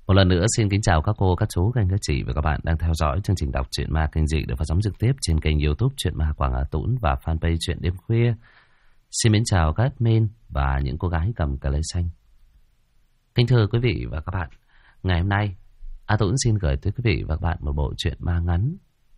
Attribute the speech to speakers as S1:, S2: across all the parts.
S1: Một lần nữa xin kính chào các cô, các chú, các anh, các chị và các bạn đang theo dõi chương trình đọc truyện ma kinh dị được phát sóng trực tiếp trên kênh YouTube Truyện Ma Quảng Hà Tũng và fanpage Truyện Đêm Khuya. Xin mến chào các admin và những cô gái cầm cà lê xanh. Kính thưa quý vị và các bạn, ngày hôm nay A Tũng xin gửi tới quý vị và các bạn một bộ truyện ma ngắn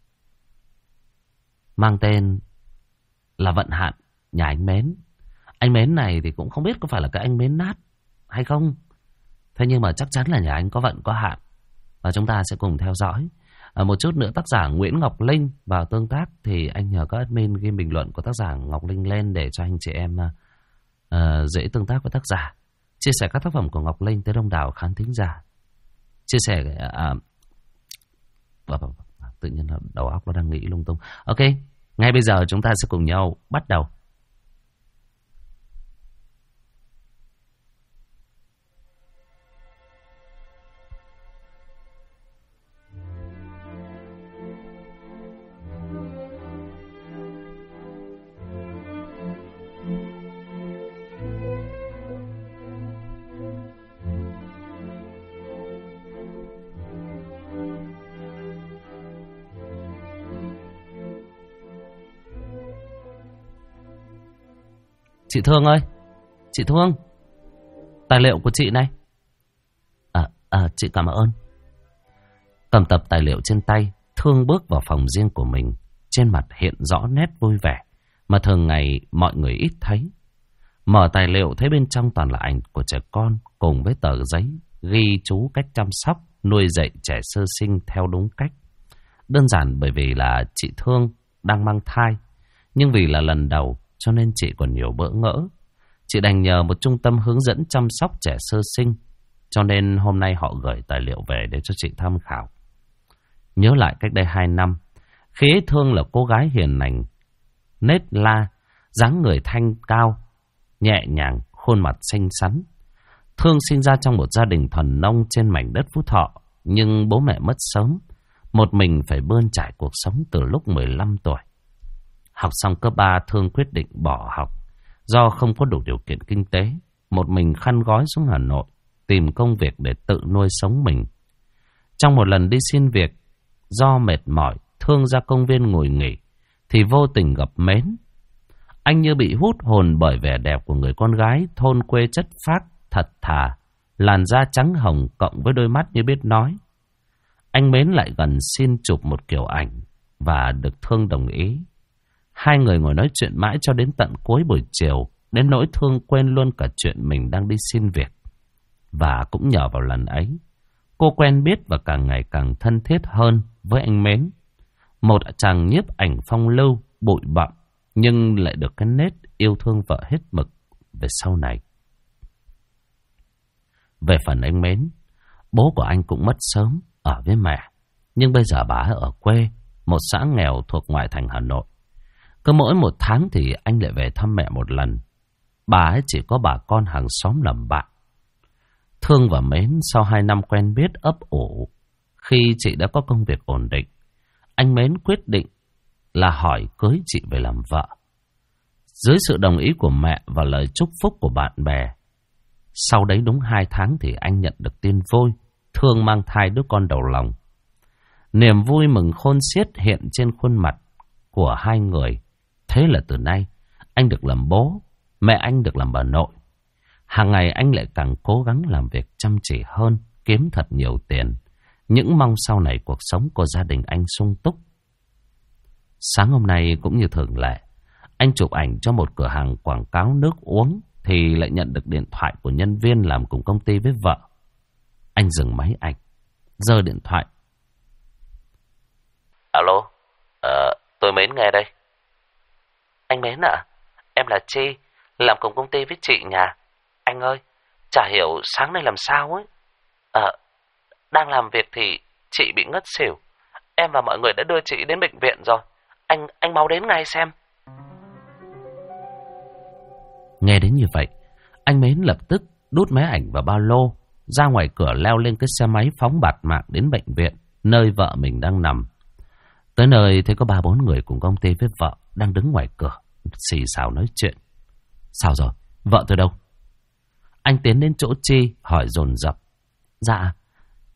S1: mang tên là Vận Hạn Nhà Anh Mến. Anh Mến này thì cũng không biết có phải là cái anh Mến nát hay không. Thế nhưng mà chắc chắn là nhà anh có vận có hạn. Và chúng ta sẽ cùng theo dõi. Một chút nữa tác giả Nguyễn Ngọc Linh vào tương tác. Thì anh nhờ các admin ghi bình luận của tác giả Ngọc Linh lên để cho anh chị em dễ tương tác với tác giả. Chia sẻ các tác phẩm của Ngọc Linh tới đông đảo khán thính giả. Chia sẻ... tự nhiên đầu óc nó đang nghĩ lung tung. Ok, ngay bây giờ chúng ta sẽ cùng nhau bắt đầu. Chị Thương ơi, chị Thương, tài liệu của chị này. Chị cảm ơn. Cầm tập tài liệu trên tay, Thương bước vào phòng riêng của mình. Trên mặt hiện rõ nét vui vẻ mà thường ngày mọi người ít thấy. Mở tài liệu thấy bên trong toàn là ảnh của trẻ con cùng với tờ giấy ghi chú cách chăm sóc, nuôi dạy trẻ sơ sinh theo đúng cách. Đơn giản bởi vì là chị Thương đang mang thai, nhưng vì là lần đầu cho nên chị còn nhiều bỡ ngỡ. Chị đành nhờ một trung tâm hướng dẫn chăm sóc trẻ sơ sinh, cho nên hôm nay họ gửi tài liệu về để cho chị tham khảo. Nhớ lại cách đây 2 năm, khi ấy Thương là cô gái hiền lành, nết la, dáng người thanh cao, nhẹ nhàng, khuôn mặt xinh xắn. Thương sinh ra trong một gia đình thuần nông trên mảnh đất Phú Thọ, nhưng bố mẹ mất sớm, một mình phải bươn trải cuộc sống từ lúc 15 tuổi. Học xong cấp 3, Thương quyết định bỏ học do không có đủ điều kiện kinh tế. Một mình khăn gói xuống Hà Nội tìm công việc để tự nuôi sống mình. Trong một lần đi xin việc, do mệt mỏi, Thương ra công viên ngồi nghỉ thì vô tình gặp Mến. Anh như bị hút hồn bởi vẻ đẹp của người con gái thôn quê chất phác, thật thà, làn da trắng hồng cộng với đôi mắt như biết nói. Anh Mến lại gần xin chụp một kiểu ảnh và được Thương đồng ý. Hai người ngồi nói chuyện mãi cho đến tận cuối buổi chiều, đến nỗi Thương quên luôn cả chuyện mình đang đi xin việc. Và cũng nhờ vào lần ấy, cô quen biết và càng ngày càng thân thiết hơn với anh Mến. Một chàng nhiếp ảnh phong lưu, bụi bặm, nhưng lại được cái nét yêu thương vợ hết mực về sau này. Về phần anh Mến, bố của anh cũng mất sớm ở với mẹ, nhưng bây giờ bà ấy ở quê, một xã nghèo thuộc ngoại thành Hà Nội. Cứ mỗi một tháng thì anh lại về thăm mẹ một lần. Bà ấy chỉ có bà con hàng xóm làm bạn. Thương và Mến sau 2 năm quen biết ấp ủ, khi chị đã có công việc ổn định, anh Mến quyết định là hỏi cưới chị về làm vợ. Dưới sự đồng ý của mẹ và lời chúc phúc của bạn bè, sau đấy đúng 2 tháng thì anh nhận được tin vui, Thương mang thai đứa con đầu lòng. Niềm vui mừng khôn xiết hiện trên khuôn mặt của hai người. Thế là từ nay anh được làm bố, mẹ anh được làm bà nội. Hàng ngày anh lại càng cố gắng làm việc chăm chỉ hơn, kiếm thật nhiều tiền. Những mong sau này cuộc sống của gia đình anh sung túc. Sáng hôm nay cũng như thường lệ, anh chụp ảnh cho một cửa hàng quảng cáo nước uống thì lại nhận được điện thoại của nhân viên làm cùng công ty với vợ. Anh dừng máy ảnh, giơ điện thoại. Alo, tôi Mến nghe đây. Anh Mến ạ, em là Chi, làm cùng công ty với chị nhà. Anh ơi, chả hiểu sáng nay làm sao ấy. Đang làm việc thì chị bị ngất xỉu. Em và mọi người đã đưa chị đến bệnh viện rồi. Anh mau đến ngay xem. Nghe đến như vậy, anh Mến lập tức đút máy ảnh vào ba lô, ra ngoài cửa leo lên cái xe máy phóng bạt mạng đến bệnh viện, nơi vợ mình đang nằm. Tới nơi thấy có 3-4 người cùng công ty với vợ đang đứng ngoài cửa, xì xào nói chuyện. Sao rồi? Vợ tôi đâu? Anh tiến đến chỗ Chi hỏi dồn dập. Dạ,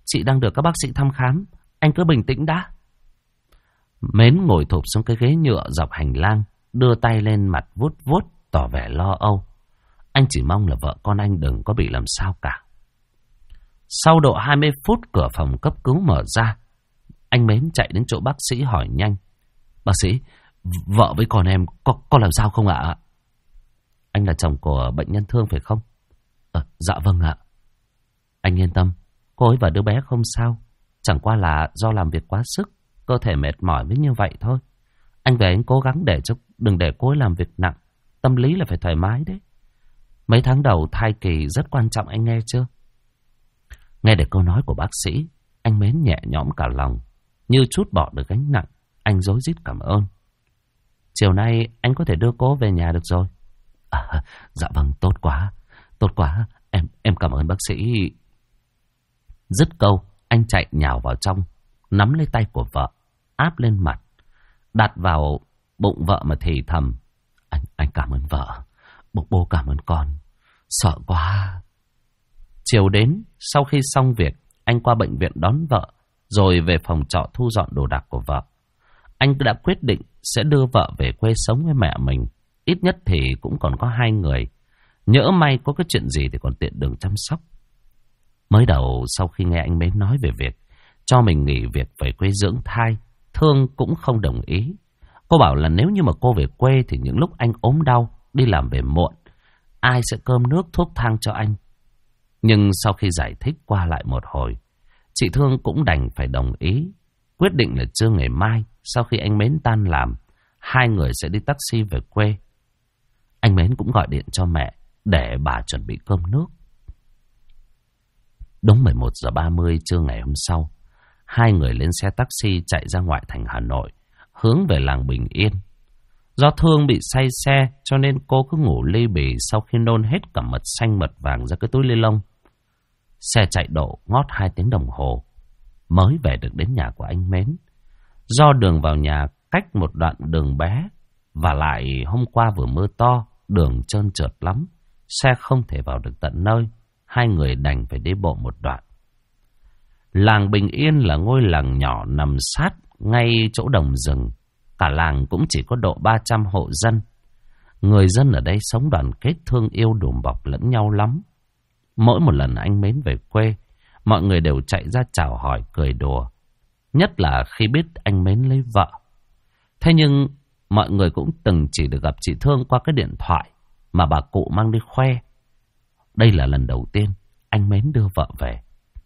S1: Chị đang được các bác sĩ thăm khám. Anh cứ bình tĩnh đã. Mến ngồi thụp xuống cái ghế nhựa dọc hành lang, đưa tay lên mặt vuốt vuốt, tỏ vẻ lo âu. Anh chỉ mong là vợ con anh đừng có bị làm sao cả. Sau độ 20 phút cửa phòng cấp cứu mở ra. Anh Mến chạy đến chỗ bác sĩ hỏi nhanh. Bác sĩ, vợ với con em có làm sao không ạ? Anh là chồng của bệnh nhân Thương phải không? Dạ vâng ạ. Anh yên tâm, cô ấy và đứa bé không sao. Chẳng qua là do làm việc quá sức, cơ thể mệt mỏi mới như vậy thôi. Anh về anh cố gắng đừng để cô ấy làm việc nặng. Tâm lý là phải thoải mái đấy. Mấy tháng đầu thai kỳ rất quan trọng, anh nghe chưa? Nghe được câu nói của bác sĩ, anh Mến nhẹ nhõm cả lòng, như trút bỏ được gánh nặng. Anh rối rít cảm ơn. Chiều nay anh có thể đưa cô về nhà được rồi. Dạ vâng, tốt quá, em cảm ơn bác sĩ. Dứt câu, anh chạy nhào vào trong, nắm lấy tay của vợ, áp lên mặt, đặt vào bụng vợ mà thì thầm. Anh cảm ơn vợ, bố cảm ơn con, sợ quá. Chiều đến, sau khi xong việc, anh qua bệnh viện đón vợ, rồi về phòng trọ thu dọn đồ đạc của vợ. Anh đã quyết định sẽ đưa vợ về quê sống với mẹ mình. Ít nhất thì cũng còn có 2 người. Nhỡ may có cái chuyện gì thì còn tiện đường chăm sóc. Mới đầu sau khi nghe anh Mến nói về việc cho mình nghỉ việc về quê dưỡng thai, Thương cũng không đồng ý. Cô bảo là nếu như mà cô về quê thì những lúc anh ốm đau, đi làm về muộn, ai sẽ cơm nước thuốc thang cho anh. Nhưng sau khi giải thích qua lại một hồi, chị Thương cũng đành phải đồng ý. Quyết định là trưa ngày mai, sau khi anh Mến tan làm, 2 người sẽ đi taxi về quê. Anh Mến cũng gọi điện cho mẹ để bà chuẩn bị cơm nước. Đúng 11:30 trưa ngày hôm sau, 2 người lên xe taxi chạy ra ngoại thành Hà Nội, hướng về làng Bình Yên. Do Thương bị say xe cho nên cô cứ ngủ li bì sau khi nôn hết cả mật xanh mật vàng ra cái túi ni lông. Xe chạy độ ngót 2 tiếng đồng hồ mới về được đến nhà của anh Mến. Do đường vào nhà cách một đoạn đường bé, và lại hôm qua vừa mưa to, đường trơn trượt lắm, xe không thể vào được tận nơi. 2 người đành phải đi bộ một đoạn. Làng Bình Yên là ngôi làng nhỏ nằm sát ngay chỗ đồng rừng. Cả làng cũng chỉ có độ 300 hộ dân. Người dân ở đây sống đoàn kết, thương yêu, đùm bọc lẫn nhau lắm. Mỗi một lần anh Mến về quê, mọi người đều chạy ra chào hỏi cười đùa. Nhất là khi biết anh Mến lấy vợ. Thế nhưng mọi người cũng từng chỉ được gặp chị Thương qua cái điện thoại mà bà cụ mang đi khoe. Đây là lần đầu tiên anh Mến đưa vợ về.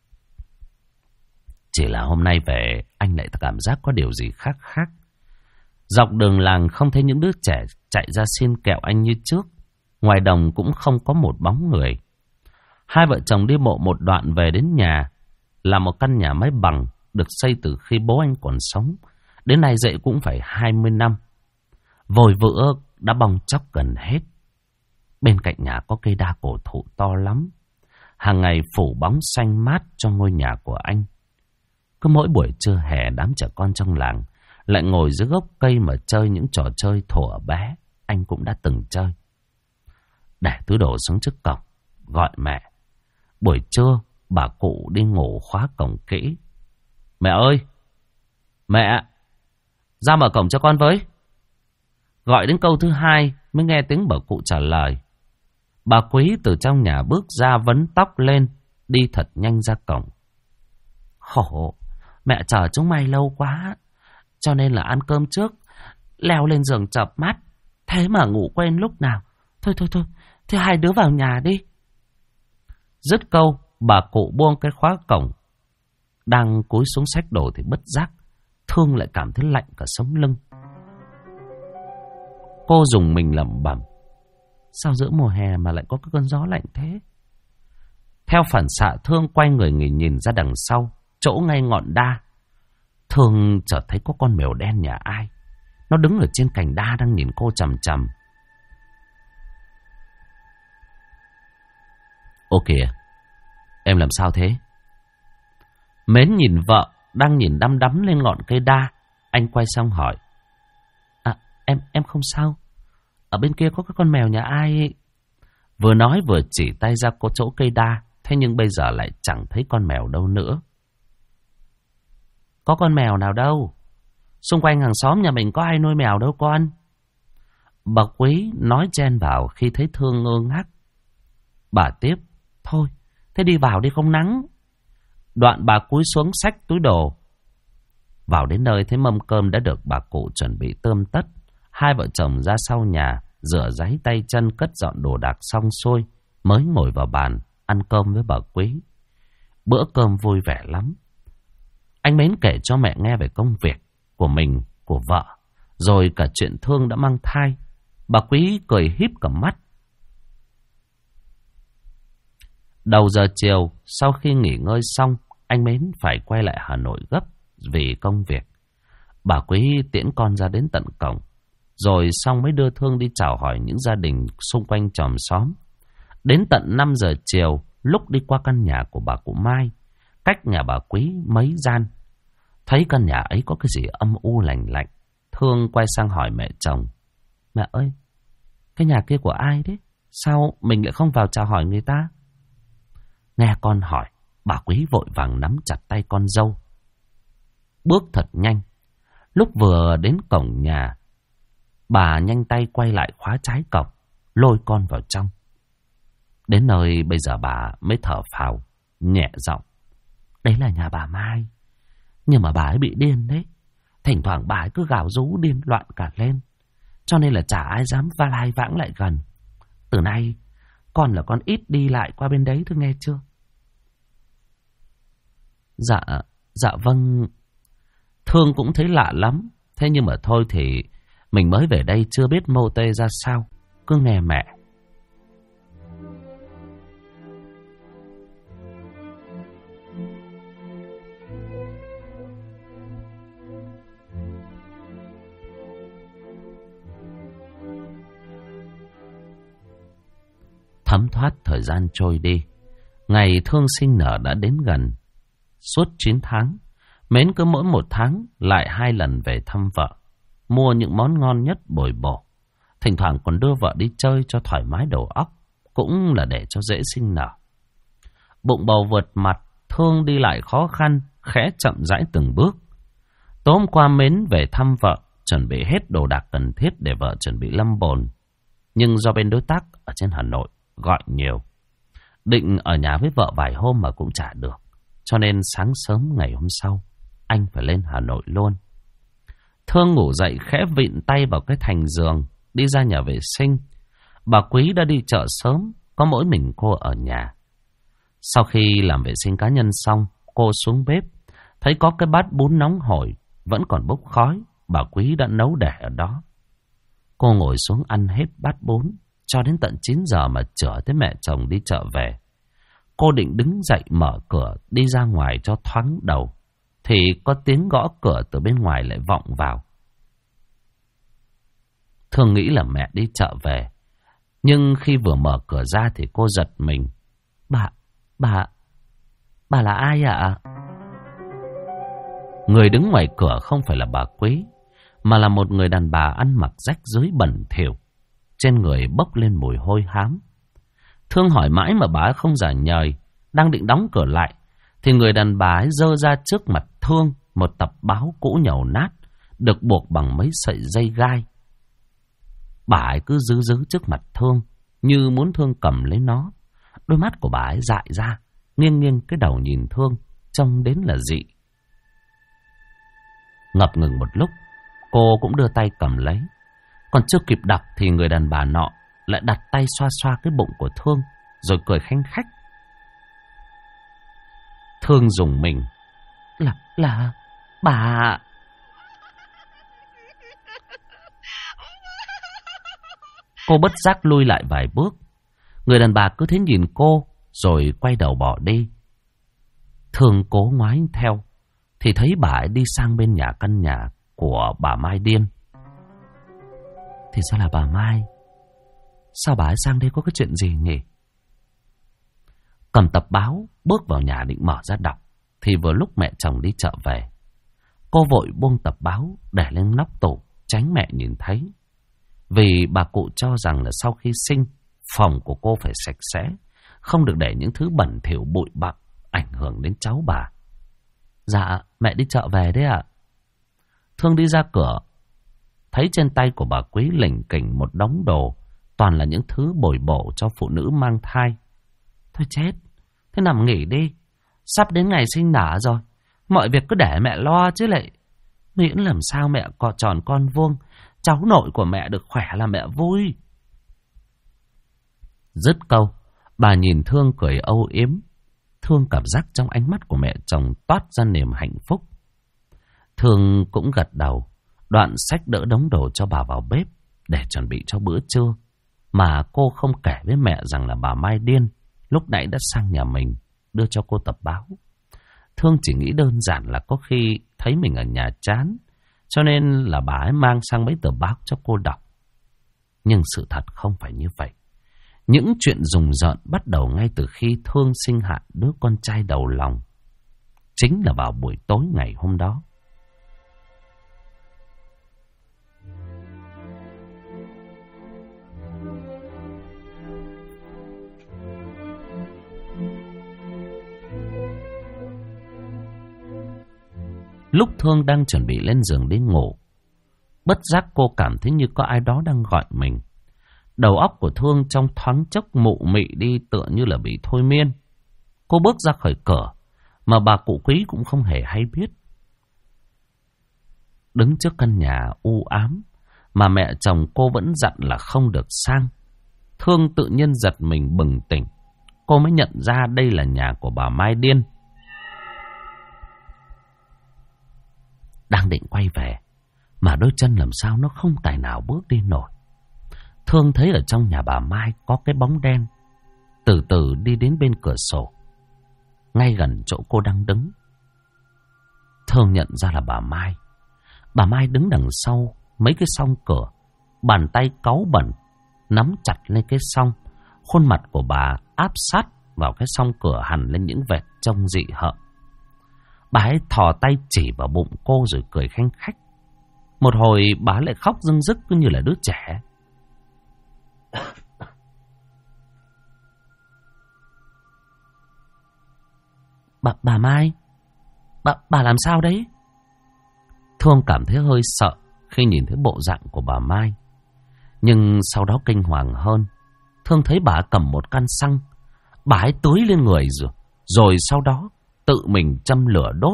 S1: Chỉ là hôm nay về, anh lại cảm giác có điều gì khác khác. Dọc đường làng không thấy những đứa trẻ chạy ra xin kẹo anh như trước. Ngoài đồng cũng không có một bóng người. 2 vợ chồng đi bộ một đoạn về đến nhà, là một căn nhà mái bằng được xây từ khi bố anh còn sống. Đến nay dậy cũng phải 20 năm. Vôi vữa đã bong chóc gần hết. Bên cạnh nhà có cây đa cổ thụ to lắm, hàng ngày phủ bóng xanh mát cho ngôi nhà của anh. Cứ mỗi buổi trưa hè, đám trẻ con trong làng lại ngồi dưới gốc cây mà chơi những trò chơi thuở bé anh cũng đã từng chơi. Để túi đồ xuống trước cổng, gọi mẹ. Buổi trưa bà cụ đi ngủ khóa cổng kỹ. Mẹ ơi! Mẹ! Ra mở cổng cho con với. Gọi đến câu thứ 2 mới nghe tiếng bà cụ trả lời. Bà Quý từ trong nhà bước ra, vấn tóc lên, đi thật nhanh ra cổng. Khổ, mẹ chờ chúng mày lâu quá, cho nên là ăn cơm trước, leo lên giường chợp mắt, thế mà ngủ quên lúc nào. Thôi, thế 2 đứa vào nhà đi. Dứt câu, bà cụ buông cái khóa cổng. Đang cúi xuống xách đồ thì bất giác Thương lại cảm thấy lạnh cả sống lưng. Cô dùng mình lẩm bẩm, sao giữa mùa hè mà lại có cái cơn gió lạnh thế? Theo phản xạ, Thương quay người nhìn ra đằng sau, chỗ ngay ngọn đa. Thương chợt thấy có con mèo đen nhà ai. Nó đứng ở trên cành đa đang nhìn cô chằm chằm. Ô kìa, em làm sao thế? Mến nhìn vợ đang nhìn đăm đắm lên ngọn cây đa. Anh quay sang hỏi. Em không sao. Ở bên kia có cái con mèo nhà ai ấy. Vừa nói vừa chỉ tay ra chỗ cây đa. Thế nhưng bây giờ lại chẳng thấy con mèo đâu nữa. có con mèo nào đâu. Xung quanh hàng xóm nhà mình có ai nuôi mèo đâu con. Bà Quý nói chen vào khi thấy Thương ngơ ngác. Bà tiếp. Thôi, thế đi vào đi không nắng. Đoạn bà cúi xuống xách túi đồ. Vào đến nơi thấy mâm cơm đã được bà cụ chuẩn bị tươm tất. Hai vợ chồng ra sau nhà, rửa ráy tay chân, cất dọn đồ đạc xong xuôi, mới ngồi vào bàn, ăn cơm với bà Quý. Bữa cơm vui vẻ lắm. Anh Mến kể cho mẹ nghe về công việc của mình, của vợ, rồi cả chuyện Thương đã mang thai. Bà Quý cười híp cả mắt. Đầu giờ chiều, sau khi nghỉ ngơi xong, anh Mến phải quay lại Hà Nội gấp vì công việc. Bà Quý tiễn con ra đến tận cổng, rồi xong mới đưa Thương đi chào hỏi những gia đình xung quanh chòm xóm. Đến tận 5 giờ chiều, lúc đi qua căn nhà của bà cụ Mai, cách nhà bà Quý mấy gian, thấy căn nhà ấy có cái gì âm u lạnh lạnh. Thương quay sang hỏi mẹ chồng. Mẹ ơi, cái nhà kia của ai đấy? Sao mình lại không vào chào hỏi người ta? Nghe con hỏi, bà Quý vội vàng nắm chặt tay con dâu, bước thật nhanh. Lúc vừa đến cổng nhà, bà nhanh tay quay lại khóa trái cổng, lôi con vào trong. Đến nơi bây giờ bà mới thở phào, nhẹ giọng. Đấy là nhà bà Mai, nhưng mà bà ấy bị điên đấy. Thỉnh thoảng bà ấy cứ gào rú điên loạn cả lên, cho nên là chả ai dám va lai vãng lại gần. Từ nay con là con ít đi lại qua bên đấy, thôi nghe chưa? Dạ vâng. Thương cũng thấy lạ lắm. Thế nhưng mà thôi thì mình mới về đây chưa biết mô tê ra sao, cứ nghe mẹ. Thấm thoát thời gian trôi đi. Ngày Thương sinh nở đã đến gần. Suốt 9 tháng, Mến cứ mỗi 1 tháng lại 2 lần về thăm vợ, mua những món ngon nhất bồi bổ. Thỉnh thoảng còn đưa vợ đi chơi cho thoải mái đầu óc, cũng là để cho dễ sinh nở. Bụng bầu vượt mặt, Thương đi lại khó khăn, khẽ chậm rãi từng bước. Tối hôm qua Mến về thăm vợ, chuẩn bị hết đồ đạc cần thiết để vợ chuẩn bị lâm bồn. Nhưng do bên đối tác ở trên Hà Nội gọi nhiều, định ở nhà với vợ vài hôm mà cũng chả được. Cho nên sáng sớm ngày hôm sau, anh phải lên Hà Nội luôn. Thương ngủ dậy khẽ vịn tay vào cái thành giường, đi ra nhà vệ sinh. Bà Quý đã đi chợ sớm, có mỗi mình cô ở nhà. Sau khi làm vệ sinh cá nhân xong, cô xuống bếp, thấy có cái bát bún nóng hổi, vẫn còn bốc khói, bà Quý đã nấu để ở đó. Cô ngồi xuống ăn hết bát bún, cho đến tận 9 giờ mà chở tới mẹ chồng đi chợ về. Cô định đứng dậy mở cửa đi ra ngoài cho thoáng đầu, thì có tiếng gõ cửa từ bên ngoài lại vọng vào. Thương nghĩ là mẹ đi chợ về, nhưng khi vừa mở cửa ra thì cô giật mình. Bà là ai ạ? Người đứng ngoài cửa không phải là bà Quý, mà là một người đàn bà ăn mặc rách rưới bẩn thỉu, trên người bốc lên mùi hôi hám. Thương hỏi mãi mà bà không trả lời. Đang định đóng cửa lại thì người đàn bà ấy giơ ra trước mặt Thương một tập báo cũ nhàu nát, được buộc bằng mấy sợi dây gai. Bà ấy cứ giữ trước mặt Thương, như muốn Thương cầm lấy nó. Đôi mắt của bà ấy dại ra, nghiêng cái đầu nhìn Thương, trông đến là dị. Ngập ngừng một lúc, cô cũng đưa tay cầm lấy. Còn chưa kịp đọc thì người đàn bà nọ lại đặt tay xoa xoa cái bụng của Thương, rồi cười khanh khách. Thương rùng mình. Là bà... Cô bất giác lui lại vài bước. Người đàn bà cứ thế nhìn cô, rồi quay đầu bỏ đi. Thương cố ngoái theo, thì thấy bà ấy đi sang bên căn nhà của bà Mai Điên. Thì ra là bà Mai. Sao bà ấy sang đây có cái chuyện gì nhỉ? Cầm tập báo bước vào nhà định mở ra đọc, thì vừa lúc mẹ chồng đi chợ về. Cô vội buông tập báo để lên nóc tủ, tránh mẹ nhìn thấy. Vì bà cụ cho rằng là sau khi sinh, phòng của cô phải sạch sẽ, không được để những thứ bẩn thỉu bụi bặm ảnh hưởng đến cháu bà. Dạ, mẹ đi chợ về đấy ạ. Thương đi ra cửa, thấy trên tay của bà Quý lỉnh kỉnh một đống đồ, toàn là những thứ bồi bổ cho phụ nữ mang thai. Thôi chết, thế nằm nghỉ đi. Sắp đến ngày sinh nở rồi, mọi việc cứ để mẹ lo chứ lại. Miễn làm sao mẹ có tròn con vuông, cháu nội của mẹ được khỏe là mẹ vui. Dứt câu, bà nhìn Thương cười âu yếm. Thương cảm giác trong ánh mắt của mẹ chồng toát ra niềm hạnh phúc. Thương cũng gật đầu, đoạn xách đỡ đống đồ cho bà vào bếp để chuẩn bị cho bữa trưa. Mà cô không kể với mẹ rằng là bà Mai điên lúc nãy đã sang nhà mình đưa cho cô tập báo. Thương chỉ nghĩ đơn giản là có khi thấy mình ở nhà chán, cho nên là bà ấy mang sang mấy tờ báo cho cô đọc. Nhưng sự thật không phải như vậy. Những chuyện rùng rợn bắt đầu ngay từ khi Thương sinh hạ đứa con trai đầu lòng. Chính là vào buổi tối ngày hôm đó. Lúc Thương đang chuẩn bị lên giường đi ngủ, bất giác cô cảm thấy như có ai đó đang gọi mình. Đầu óc của Thương trong thoáng chốc mụ mị đi, tựa như là bị thôi miên. Cô bước ra khỏi cửa mà bà cụ Quý cũng không hề hay biết. Đứng trước căn nhà u ám mà mẹ chồng cô vẫn dặn là không được sang, Thương tự nhiên giật mình bừng tỉnh. Cô mới nhận ra đây là nhà của bà Mai điên. Đang định quay về mà đôi chân làm sao nó không tài nào bước đi nổi. Thương thấy ở trong nhà bà Mai có cái bóng đen từ từ đi đến bên cửa sổ, ngay gần chỗ cô đang đứng. Thương nhận ra là bà Mai. Bà Mai đứng đằng sau mấy cái song cửa, bàn tay cáu bẩn nắm chặt lên cái song. Khuôn mặt của bà áp sát vào cái song cửa hằn lên những vệt trông dị hợm. Bà ấy thò tay chỉ vào bụng cô rồi cười khanh khách. Một hồi bà lại khóc rưng rức cứ như là đứa trẻ. Bà Mai, bà làm sao đấy? Thương cảm thấy hơi sợ khi nhìn thấy bộ dạng của bà Mai. Nhưng sau đó kinh hoàng hơn. Thương thấy bà cầm một căn xăng. Bà ấy tưới lên người rồi sau đó tự mình châm lửa đốt.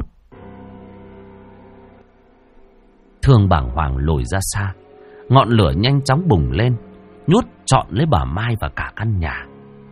S1: Thương bàng hoàng lùi ra xa. Ngọn lửa nhanh chóng bùng lên, nhốt trọn lấy bà Mai và cả căn nhà.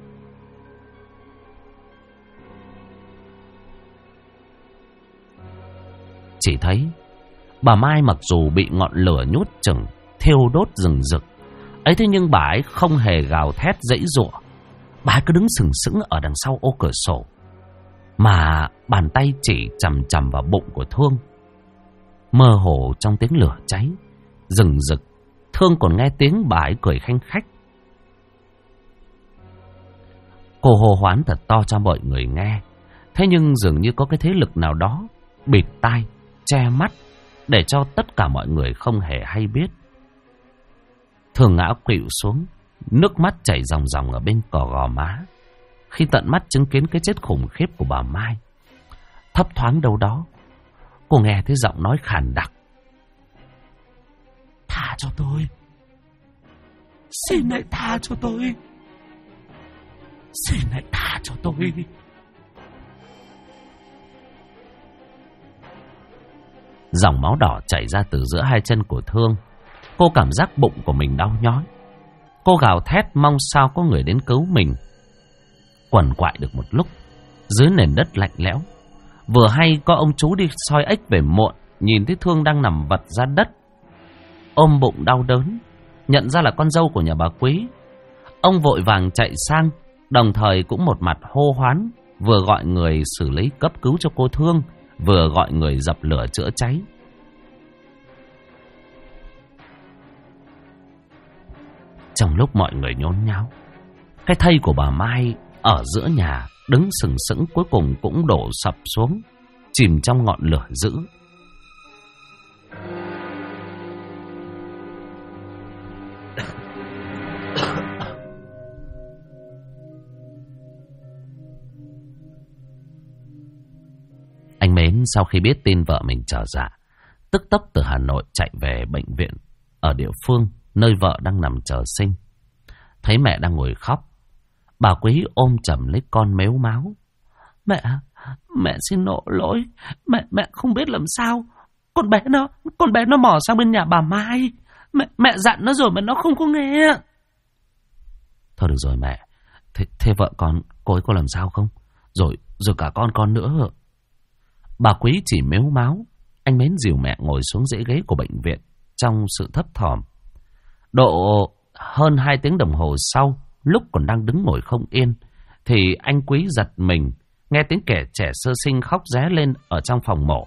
S1: Chỉ thấy bà Mai mặc dù bị ngọn lửa nhốt chừng, thiêu đốt rừng rực ấy, thế nhưng bà ấy không hề gào thét giãy giụa. Bà ấy cứ đứng sừng sững ở đằng sau ô cửa sổ, mà bàn tay chỉ chằm chằm vào bụng của Thương. Mơ hồ trong tiếng lửa cháy rừng rực, Thương còn nghe tiếng bà ấy cười khanh khách. Cô hô hoán thật to cho mọi người nghe, thế nhưng dường như có cái thế lực nào đó bịt tai, che mắt, để cho tất cả mọi người không hề hay biết. Thương ngã khuỵu xuống, nước mắt chảy ròng ròng ở bên cò gò má, khi tận mắt chứng kiến cái chết khủng khiếp của bà Mai. Thấp thoáng đâu đó, cô nghe thấy giọng nói khàn đặc: "Tha cho tôi, xin hãy tha cho tôi, xin hãy tha cho tôi." Dòng máu đỏ chảy ra từ giữa hai chân của Thương. Cô cảm giác bụng của mình đau nhói. Cô gào thét mong sao có người đến cứu mình. Quằn quại được một lúc, dưới nền đất lạnh lẽo, vừa hay có ông chú đi soi ếch về muộn, nhìn thấy Thương đang nằm vật ra đất, ôm bụng đau đớn, nhận ra là con dâu của nhà bà Quý. Ông vội vàng chạy sang, đồng thời cũng một mặt hô hoán, vừa gọi người xử lý cấp cứu cho cô Thương, vừa gọi người dập lửa chữa cháy. Trong lúc mọi người nhốn nháo, cái thây của bà Mai ở giữa nhà đứng sừng sững cuối cùng cũng đổ sập xuống, chìm trong ngọn lửa dữ. Anh Mến sau khi biết tin vợ mình trở dạ, tức tốc từ Hà Nội chạy về bệnh viện ở địa phương nơi vợ đang nằm chờ sinh. Thấy mẹ đang ngồi khóc, bà Quý ôm chầm lấy con mếu máo. Mẹ xin lỗi, mẹ không biết làm sao. Con bé nó mò sang bên nhà bà Mai. Mẹ dặn nó rồi mà nó không có nghe. Thôi được rồi mẹ. Thế vợ cô ấy có làm sao không? Rồi cả con nữa. Bà Quý chỉ mếu máo. Anh Mến dìu mẹ ngồi xuống dãy ghế của bệnh viện trong sự thấp thỏm. Độ hơn 2 tiếng đồng hồ sau, lúc còn đang đứng ngồi không yên, thì anh Quý giật mình nghe tiếng kẻ trẻ sơ sinh khóc ré lên ở trong phòng mổ.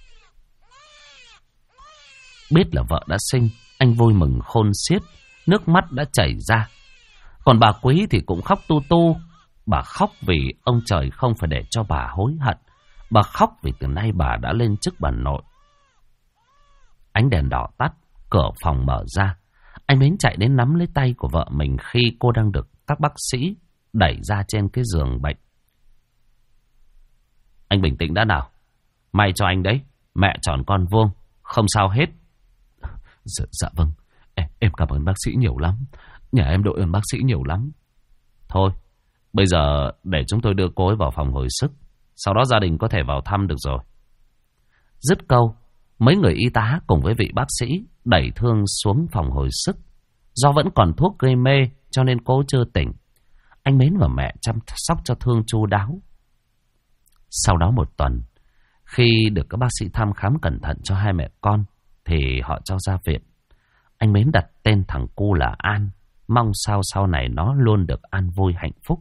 S1: Biết là vợ đã sinh, anh vui mừng khôn xiết, nước mắt đã chảy ra. Còn bà Quý thì cũng khóc tu tu. Bà khóc vì ông trời không phải để cho bà hối hận. Bà khóc vì từ nay bà đã lên chức bà nội. Ánh đèn đỏ tắt, cửa phòng mở ra. Anh Mến chạy đến nắm lấy tay của vợ mình khi cô đang được các bác sĩ đẩy ra trên cái giường bệnh. Anh bình tĩnh đã nào. May cho anh đấy, mẹ tròn con vuông, không sao hết. Dạ vâng, em cảm ơn bác sĩ nhiều lắm. Nhà em đội ơn bác sĩ nhiều lắm. Thôi, bây giờ để chúng tôi đưa cô ấy vào phòng hồi sức. Sau đó gia đình có thể vào thăm được rồi. Dứt câu, mấy người y tá cùng với vị bác sĩ đẩy Thương xuống phòng hồi sức. Do vẫn còn thuốc gây mê cho nên cô chưa tỉnh. Anh Mến và mẹ chăm sóc cho Thương chu đáo. Sau đó 1 tuần, khi được các bác sĩ thăm khám cẩn thận cho hai mẹ con, thì họ cho ra viện. Anh Mến đặt tên thằng cu là An, mong sao sau này nó luôn được an vui hạnh phúc.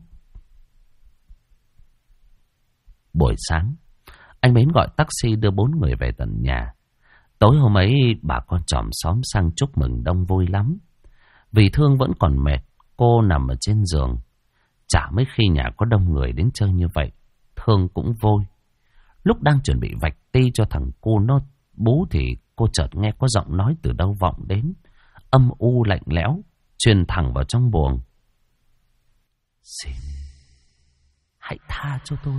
S1: Buổi sáng, anh Mến gọi taxi đưa 4 người về tận nhà. Tối hôm ấy, bà con chòm xóm sang chúc mừng đông vui lắm. Vì Thương vẫn còn mệt, cô nằm ở trên giường. Chả mấy khi nhà có đông người đến chơi như vậy, Thương cũng vui. Lúc đang chuẩn bị vạch ti cho thằng cu nó bú thì cô chợt nghe có giọng nói từ đâu vọng đến, âm u lạnh lẽo, truyền thẳng vào trong buồng. Xin hãy tha cho tôi.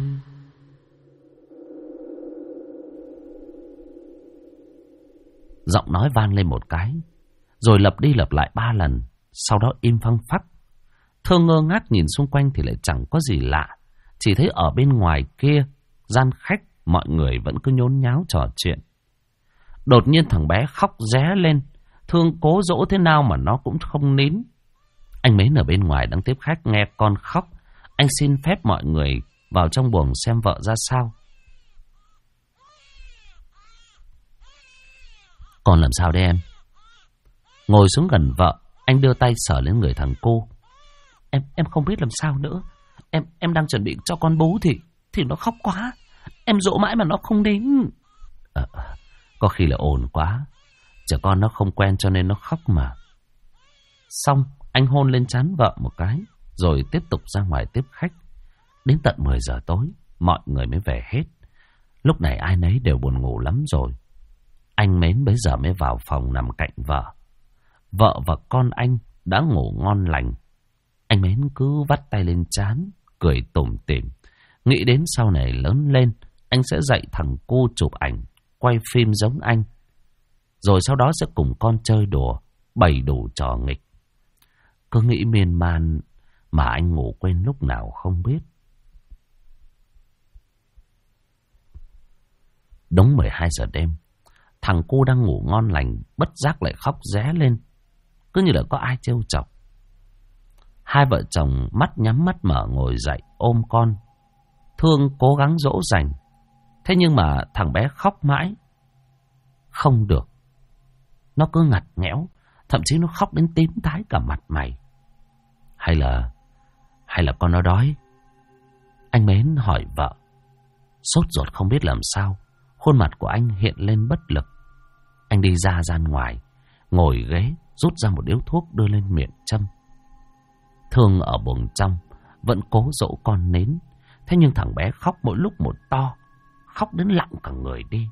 S1: Giọng nói vang lên một cái, rồi lặp đi lặp lại 3 lần, sau đó im phăng phắc. Thương ngơ ngác nhìn xung quanh thì lại chẳng có gì lạ. Chỉ thấy ở bên ngoài kia, gian khách, mọi người vẫn cứ nhốn nháo trò chuyện. Đột nhiên thằng bé khóc ré lên. Thương cố dỗ thế nào mà nó cũng không nín. Anh Mến ở bên ngoài đang tiếp khách nghe con khóc. Anh xin phép mọi người vào trong buồng xem vợ ra sao. Con làm sao đây em? Ngồi xuống gần vợ, anh đưa tay sờ lên người thằng cô. Em không biết làm sao nữa. Em đang chuẩn bị cho con bú thì nó khóc quá. Em dỗ mãi mà nó không đến. Có khi là ồn quá. Trẻ con nó không quen cho nên nó khóc mà. Xong, anh hôn lên trán vợ một cái, rồi tiếp tục ra ngoài tiếp khách. Đến tận 10 giờ tối, mọi người mới về hết. Lúc này ai nấy đều buồn ngủ lắm rồi. Anh Mến bấy giờ mới vào phòng nằm cạnh vợ. Vợ và con anh đã ngủ ngon lành. Anh Mến cứ vắt tay lên trán, cười tủm tỉm. Nghĩ đến sau này lớn lên, anh sẽ dạy thằng cu chụp ảnh, quay phim giống anh. Rồi sau đó sẽ cùng con chơi đùa, bày đủ trò nghịch. Cứ nghĩ miên man mà anh ngủ quên lúc nào không biết. Đúng 12 giờ đêm, thằng cu đang ngủ ngon lành, bất giác lại khóc ré lên, cứ như là có ai trêu chọc. Hai vợ chồng mắt nhắm mắt mở ngồi dậy ôm con. Thương cố gắng dỗ dành, thế nhưng mà thằng bé khóc mãi không được. Nó cứ ngặt nghẽo, thậm chí nó khóc đến tím tái cả mặt mày. Hay là con nó đói? Anh Mến hỏi vợ. Sốt ruột không biết làm sao, khuôn mặt của anh hiện lên bất lực. Anh đi ra gian ngoài, ngồi ghế, rút ra một điếu thuốc đưa lên miệng châm. Thương ở buồng trong vẫn cố dỗ con nín. Thế nhưng thằng bé khóc mỗi lúc một to, khóc đến lặng cả người đi.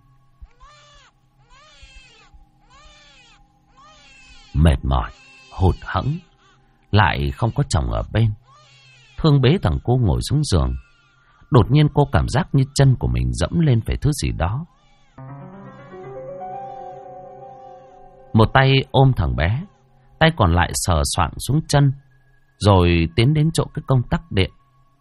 S1: Mệt mỏi, hụt hẫng, lại không có chồng ở bên. Thương bế thằng cô ngồi xuống giường. Đột nhiên cô cảm giác như chân của mình dẫm lên phải thứ gì đó. Một tay ôm thằng bé, tay còn lại sờ soạng xuống chân, rồi tiến đến chỗ cái công tắc điện.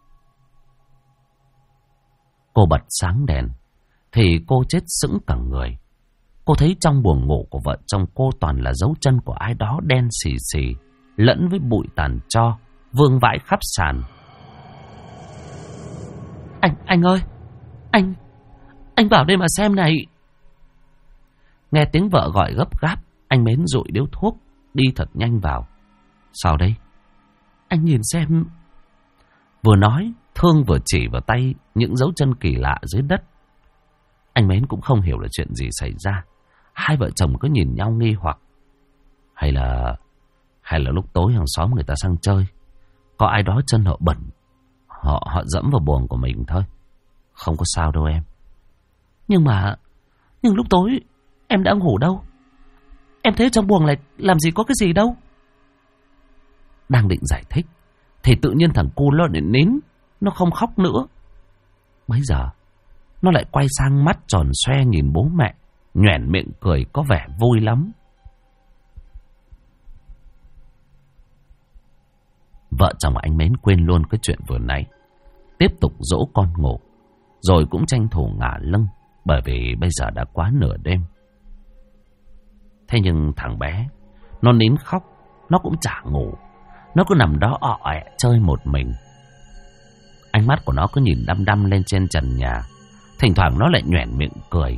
S1: Cô bật sáng đèn, thì cô chết sững cả người. Cô thấy trong buồng ngủ của vợ chồng cô toàn là dấu chân của ai đó đen xì xì, lẫn với bụi tàn tro, vương vãi khắp sàn. Anh ơi, anh vào đây mà xem này. Nghe tiếng vợ gọi gấp gáp, anh Mến dụi điếu thuốc, đi thật nhanh vào. Sao đây? Anh nhìn xem. Vừa nói, Thương vừa chỉ vào tay những dấu chân kỳ lạ dưới đất. Anh Mến cũng không hiểu là chuyện gì xảy ra. Hai vợ chồng cứ nhìn nhau nghi hoặc. Hay là lúc tối hàng xóm người ta sang chơi, có ai đó chân họ bẩn, họ dẫm vào buồng của mình thôi. Không có sao đâu em. Nhưng lúc tối em đã ngủ đâu. Em thấy trong buồng này làm gì có cái gì đâu. Đang định giải thích thì tự nhiên thằng cu nó lại nín, nó không khóc nữa. Bây giờ nó lại quay sang mắt tròn xoe nhìn bố mẹ, nhoẻn miệng cười có vẻ vui lắm. Vợ chồng anh Mến quên luôn cái chuyện vừa nãy, tiếp tục dỗ con ngủ, rồi cũng tranh thủ ngả lưng, bởi vì bây giờ đã quá nửa đêm. Thế nhưng thằng bé, nó nín khóc, nó cũng chả ngủ, nó cứ nằm đó ọ ẹ chơi một mình. Ánh mắt của nó cứ nhìn đăm đăm lên trên trần nhà, thỉnh thoảng nó lại nhoẻn miệng cười.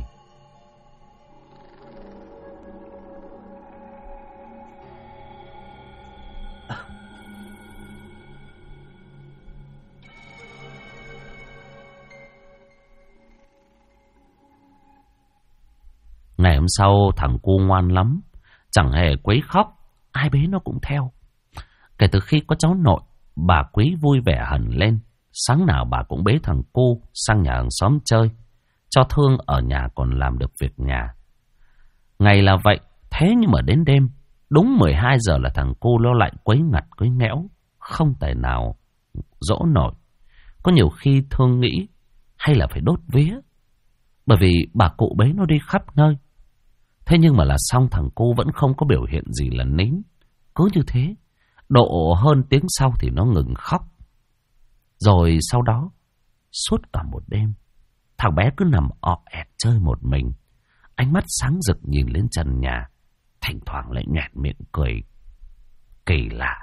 S1: Ngày hôm sau thằng cu ngoan lắm, chẳng hề quấy khóc, ai bế nó cũng theo. Kể từ khi có cháu nội, bà Quý vui vẻ hẳn lên. Sáng nào bà cũng bế thằng cu sang nhà hàng xóm chơi, cho Thương ở nhà còn làm được việc nhà. Ngày là vậy, thế nhưng mà đến đêm, đúng 12 giờ là thằng cu nó lại quấy ngặt quấy nghẽo, không thể nào dỗ nổi. Có nhiều khi Thương nghĩ hay là phải đốt vía, bởi vì bà cụ bế nó đi khắp nơi. Thế nhưng mà là xong, thằng cu vẫn không có biểu hiện gì là nín. Cứ như thế, độ hơn tiếng sau thì nó ngừng khóc. Rồi sau đó, suốt cả một đêm, thằng bé cứ nằm ọ ẹt chơi một mình, ánh mắt sáng rực nhìn lên trần nhà, thỉnh thoảng lại nhoẻn miệng cười kỳ lạ.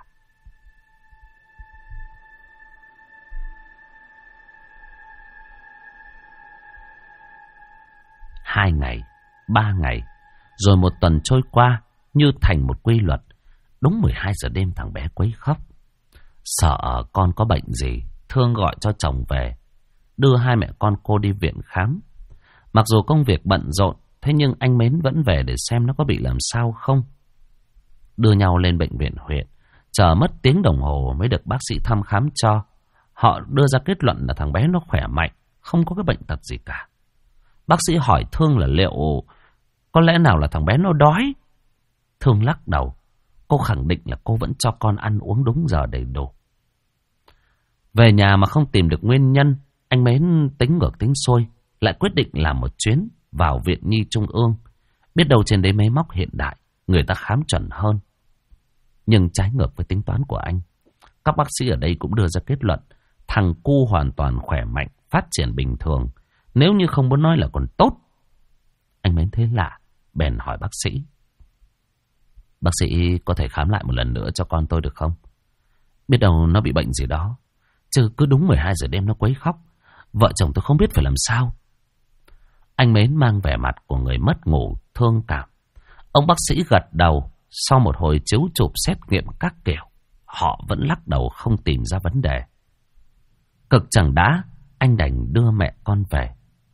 S1: 2 ngày, 3 ngày, rồi 1 tuần trôi qua như thành một quy luật. Đúng 12 giờ đêm thằng bé quấy khóc. Sợ con có bệnh gì, Thương gọi cho chồng về, đưa hai mẹ con cô đi viện khám. Mặc dù công việc bận rộn, thế nhưng anh Mến vẫn về để xem nó có bị làm sao không. Đưa nhau lên bệnh viện huyện, chờ mất tiếng đồng hồ mới được bác sĩ thăm khám cho. Họ đưa ra kết luận là thằng bé nó khỏe mạnh, không có cái bệnh tật gì cả. Bác sĩ hỏi Thương là liệu có lẽ nào là thằng bé nó đói. Thương lắc đầu. Cô khẳng định là cô vẫn cho con ăn uống đúng giờ đầy đủ. Về nhà mà không tìm được nguyên nhân, anh Mến tính ngược tính xuôi, lại quyết định làm một chuyến vào Viện Nhi Trung ương. Biết đâu trên đấy máy móc hiện đại, người ta khám chuẩn hơn. Nhưng trái ngược với tính toán của anh, các bác sĩ ở đây cũng đưa ra kết luận thằng cu hoàn toàn khỏe mạnh, phát triển bình thường, nếu như không muốn nói là còn tốt. Anh Mến thấy lạ, bèn hỏi bác sĩ. Bác sĩ có thể khám lại một lần nữa cho con tôi được không? Biết đâu nó bị bệnh gì đó, chứ cứ đúng 12 giờ đêm nó quấy khóc, vợ chồng tôi không biết phải làm sao. Anh Mến mang vẻ mặt của người mất ngủ, thương cảm. Ông bác sĩ gật đầu. Sau một hồi chiếu chụp xét nghiệm các kiểu, họ vẫn lắc đầu không tìm ra vấn đề. Cực chẳng đã, anh đành đưa mẹ con về.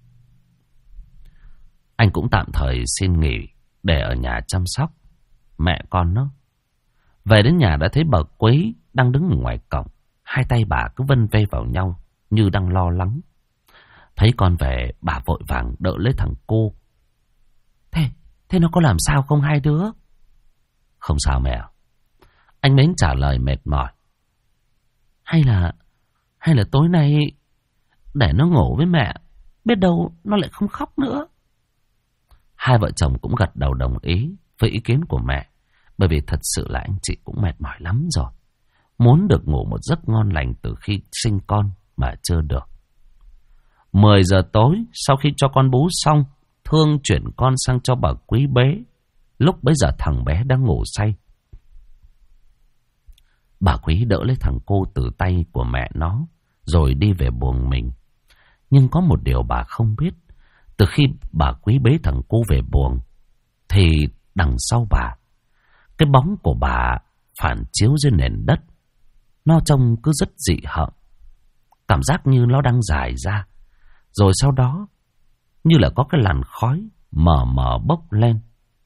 S1: Anh cũng tạm thời xin nghỉ để ở nhà chăm sóc mẹ con nó. Về đến nhà đã thấy bà Quý đang đứng ở ngoài cổng. Hai tay bà cứ vân vê vào nhau như đang lo lắng. Thấy con về, bà vội vàng đỡ lấy thằng cô. Thế nó có làm sao không hai đứa? Không sao mẹ. Anh Mến trả lời mệt mỏi. Hay là tối nay để nó ngủ với mẹ. Biết đâu nó lại không khóc nữa. Hai vợ chồng cũng gật đầu đồng ý với ý kiến của mẹ. Bởi vì thật sự là anh chị cũng mệt mỏi lắm rồi. Muốn được ngủ một giấc ngon lành từ khi sinh con mà chưa được. 10 giờ tối, sau khi cho con bú xong, Thương chuyển con sang cho bà Quý bế. Lúc bấy giờ thằng bé đang ngủ say. Bà Quý đỡ lấy thằng cô từ tay của mẹ nó, rồi đi về buồng mình. Nhưng có một điều bà không biết. Từ khi bà Quý bế thằng cô về buồng, thì đằng sau bà, cái bóng của bà phản chiếu dưới nền đất. Nó trông cứ rất dị hợm. Cảm giác như nó đang dài ra. Rồi sau đó, như là có cái làn khói mờ mờ bốc lên.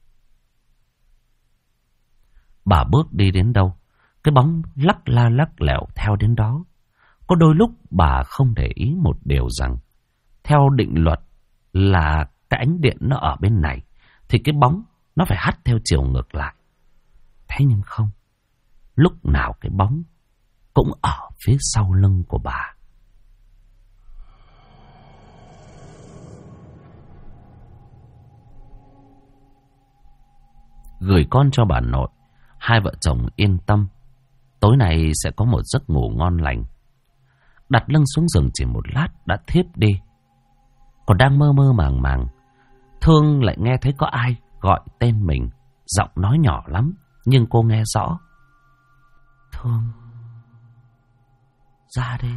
S1: Bà bước đi đến đâu, cái bóng lắc la lắc lẻo theo đến đó. Có đôi lúc bà không để ý một điều rằng, theo định luật là cái ánh điện nó ở bên này, thì cái bóng nó phải hắt theo chiều ngược lại. Thế nhưng không, lúc nào cái bóng cũng ở phía sau lưng của bà. Gửi con cho bà nội, hai vợ chồng yên tâm. Tối nay sẽ có một giấc ngủ ngon lành. Đặt lưng xuống giường chỉ một lát đã thiếp đi. Còn đang mơ mơ màng màng, Thương lại nghe thấy có ai gọi tên mình. Giọng nói nhỏ lắm, nhưng cô nghe rõ. Thương, ra đi.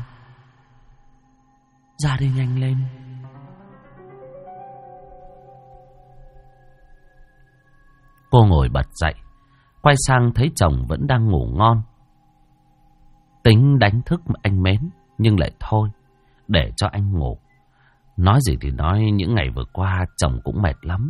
S1: Ra đi nhanh lên. Cô ngồi bật dậy, quay sang thấy chồng vẫn đang ngủ ngon. Tính đánh thức anh Mến, nhưng lại thôi, để cho anh ngủ. Nói gì thì nói, những ngày vừa qua chồng cũng mệt lắm.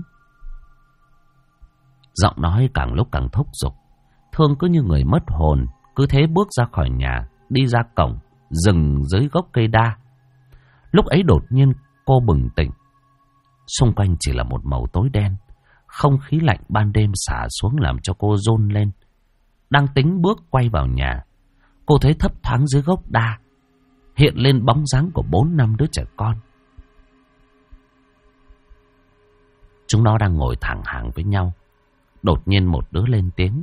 S1: Giọng nói càng lúc càng thúc giục. Thương cứ như người mất hồn, cứ thế bước ra khỏi nhà, đi ra cổng, dừng dưới gốc cây đa. Lúc ấy đột nhiên cô bừng tỉnh. Xung quanh chỉ là một màu tối đen. Không khí lạnh ban đêm xả xuống làm cho cô run lên. Đang tính bước quay vào nhà, cô thấy thấp thoáng dưới gốc đa hiện lên bóng dáng của 4-5 đứa trẻ con. Chúng nó đang ngồi thẳng hàng với nhau. Đột nhiên một đứa lên tiếng.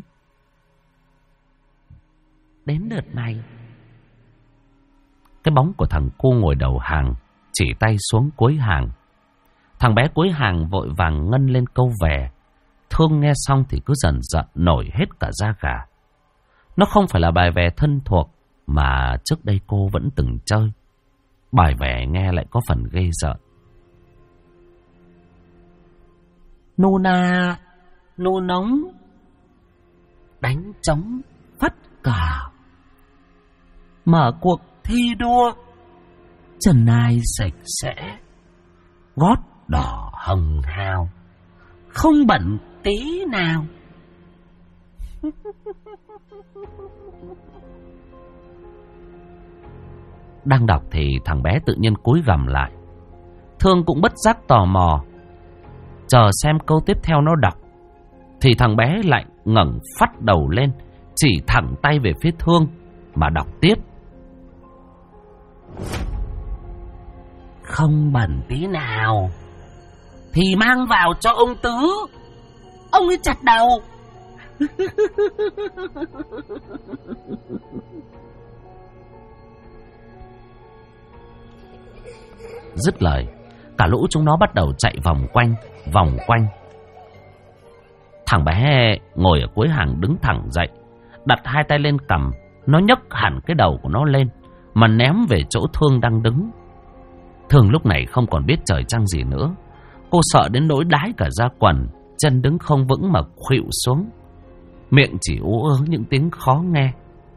S1: Đến lượt mày. Cái bóng của thằng cu ngồi đầu hàng chỉ tay xuống cuối hàng. Thằng bé cuối hàng vội vàng ngân lên câu về. Thương nghe xong thì cứ dần dần nổi hết cả da gà. Nó không phải là bài về thân thuộc mà trước đây cô vẫn từng chơi. Bài về nghe lại có phần ghê rợn. Nuna, nu nóng, đánh trống, phất cờ, mở cuộc thi đua, chân ai sạch sẽ, gót đỏ hồng hào, không bận tí nào. Đang đọc thì thằng bé tự nhiên cúi gằm lại. Thương cũng bất giác tò mò, chờ xem câu tiếp theo nó đọc. Thì thằng bé lại ngẩng phắt đầu lên, chỉ thẳng tay về phía Thương mà đọc tiếp. Không bẩn tí nào thì mang vào cho ông Tứ, ông ấy chặt đầu. Dứt lời, cả lũ chúng nó bắt đầu chạy vòng quanh. Thằng bé ngồi ở cuối hàng đứng thẳng dậy, đặt hai tay lên cằm. Nó nhấc hẳn cái đầu của nó lên mà ném về chỗ Thương đang đứng. Thương lúc này không còn biết trời trăng gì nữa. Cô sợ đến nỗi đái cả da quần, chân đứng không vững mà khuỵu xuống. Miệng chỉ ú ớ những tiếng khó nghe.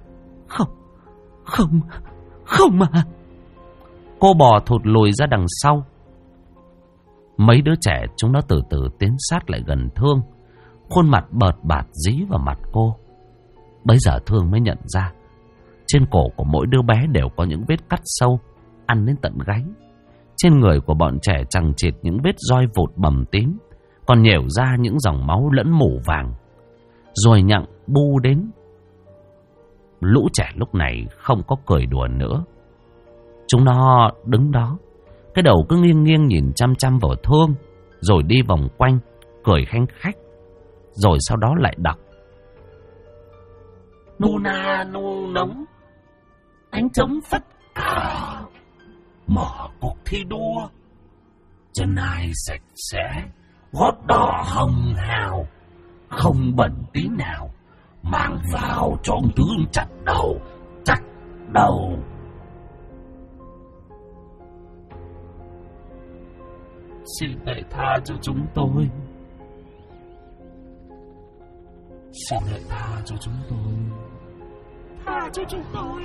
S1: Không mà. Cô bò thụt lùi ra đằng sau. Mấy đứa trẻ chúng nó từ từ tiến sát lại gần Thương. Khuôn mặt bợt bạt dí vào mặt cô. Bấy giờ Thương mới nhận ra trên cổ của mỗi đứa bé đều có những vết cắt sâu ăn đến tận gáy. Trên người của bọn trẻ chằng chịt những vết roi vụt bầm tím, còn nhểu ra những dòng máu lẫn mủ vàng. Rồi nhặng bu đến. Lũ trẻ lúc này không có cười đùa nữa. Chúng nó đứng đó, cái đầu cứ nghiêng nghiêng nhìn chăm chăm vào Thương, rồi đi vòng quanh, cười khanh khách, rồi sau đó lại đọc.
S2: Nu na nu nóng, đánh trống phất cờ, mở cuộc thi đua, chân ai sạch sẽ, gót đỏ hồng hào, không bẩn tí nào, mang vào cho ông tướng chặt đầu, chặt đầu. Xin hãy tha cho chúng tôi. Xin hãy tha cho chúng tôi. Tha cho chúng tôi.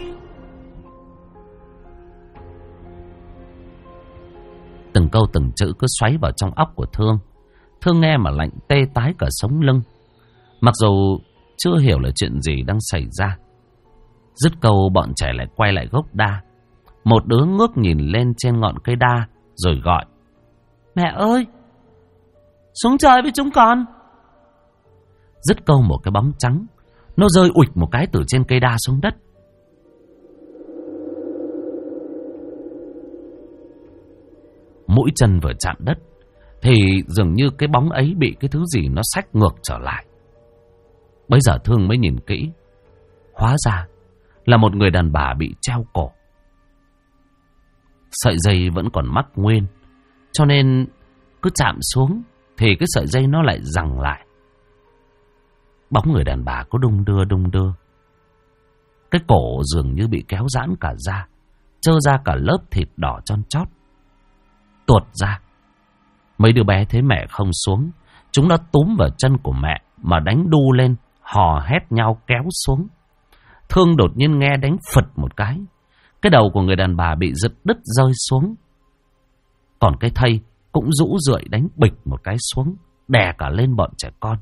S1: Từng câu từng chữ cứ xoáy vào trong óc của Thương. Thương nghe mà lạnh tê tái cả sống lưng. Mặc dù chưa hiểu là chuyện gì đang xảy ra. Dứt câu bọn trẻ lại quay lại gốc đa. Một đứa ngước nhìn lên trên ngọn cây đa rồi gọi. Mẹ ơi, xuống chơi với chúng con. Dứt câu một cái bóng trắng, nó rơi ụịch một cái từ trên cây đa xuống đất. Mũi chân vừa chạm đất thì dường như cái bóng ấy bị cái thứ gì nó xách ngược trở lại. Bây giờ Thương mới nhìn kỹ, hóa ra là một người đàn bà bị treo cổ. Sợi dây vẫn còn mắc nguyên, cho nên cứ chạm xuống thì cái sợi dây nó lại giằng lại. Bóng người đàn bà có đung đưa. Cái cổ dường như bị kéo giãn cả ra, trơ ra cả lớp thịt đỏ chon chót. Tuột ra. Mấy đứa bé thấy mẹ không xuống, chúng nó túm vào chân của mẹ mà đánh đu lên, hò hét nhau kéo xuống. Thương đột nhiên nghe đánh phật một cái. Cái đầu của người đàn bà bị giật đứt rơi xuống. Còn cái thây cũng rũ rượi đánh bịch một cái xuống, đè cả lên bọn trẻ con.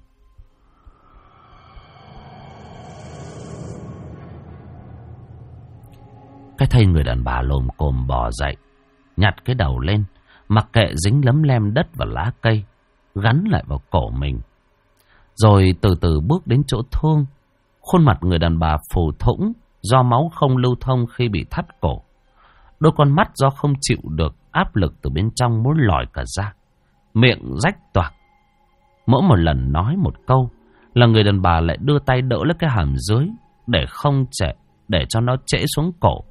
S1: Cái thây người đàn bà lồm cồm bò dậy, nhặt cái đầu lên, mặc kệ dính lấm lem đất và lá cây, gắn lại vào cổ mình. Rồi từ từ bước đến chỗ Thương. Khuôn mặt người đàn bà phù thủng do máu không lưu thông khi bị thắt cổ. Đôi con mắt do không chịu được áp lực từ bên trong muốn lòi cả ra. Miệng rách toạc. Mỗi một lần nói một câu là người đàn bà lại đưa tay đỡ lấy cái hàm dưới để cho nó trễ xuống cổ.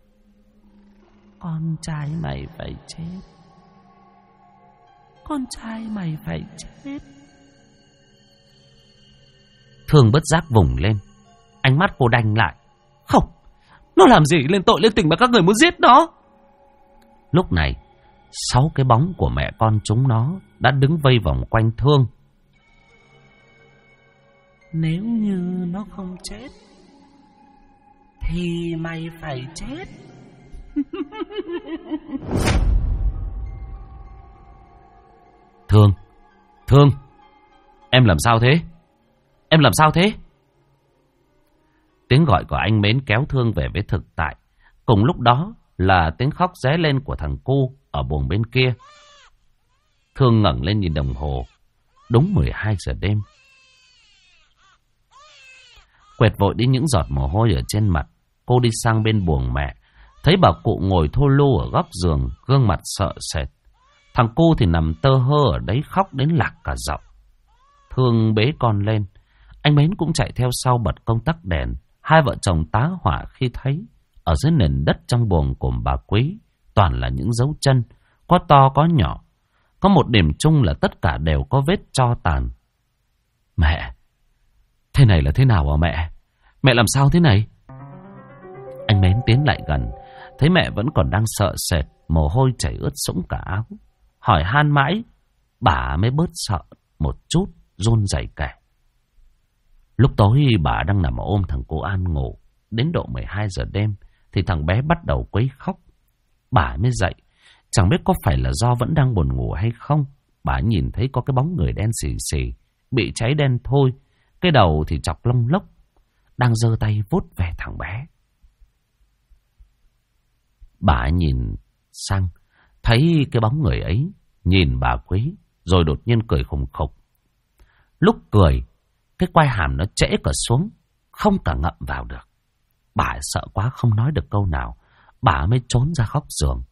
S1: Con trai mày phải chết. Con trai mày phải chết. Thương bất giác vùng lên. Ánh mắt cô đanh lại. Không, nó làm gì lên tội lên tình mà các người muốn giết nó. Lúc này 6 cái bóng của mẹ con chúng nó đã đứng vây vòng quanh Thương.
S2: Nếu như nó không chết thì mày phải chết.
S1: Thương, em làm sao thế? Em làm sao thế? Tiếng gọi của anh Mến kéo Thương về với thực tại. Cùng lúc đó là tiếng khóc ré lên của thằng cu ở buồng bên kia. Thương ngẩng lên nhìn đồng hồ. Đúng 12 giờ đêm. Quệt vội đi những giọt mồ hôi ở trên mặt. Cô đi sang bên buồng mẹ. Thấy bà cụ ngồi thô lô ở góc giường, gương mặt sợ sệt. Thằng cu thì nằm tơ hơ ở đấy khóc đến lạc cả giọng. Thương bế con lên. Anh Mến cũng chạy theo sau bật công tắc đèn. Hai vợ chồng tá hỏa khi thấy ở dưới nền đất trong buồng của bà Quý toàn là những dấu chân, có to có nhỏ. Có một điểm chung là tất cả đều có vết tro tàn. Mẹ, thế này là thế nào hả mẹ? Mẹ làm sao thế này? Anh Mến tiến lại gần, thấy mẹ vẫn còn đang sợ sệt, mồ hôi chảy ướt sũng cả áo. Hỏi han mãi, bà mới bớt sợ một chút, run rẩy kể. Lúc tối bà đang nằm ôm thằng cô An ngủ. Đến độ 12 giờ đêm thì thằng bé bắt đầu quấy khóc. Bà mới dậy. Chẳng biết có phải là do vẫn đang buồn ngủ hay không. Bà nhìn thấy có cái bóng người đen xì xì, bị cháy đen thôi, cái đầu thì chọc lông lốc, đang giơ tay vuốt về thằng bé. Bà nhìn sang, thấy cái bóng người ấy, nhìn bà Quý, rồi đột nhiên cười khùng khục. Lúc cười, cái quai hàm nó trễ cả xuống, không cả ngậm vào được. Bà sợ quá không nói được câu nào. Bà mới trốn ra góc giường.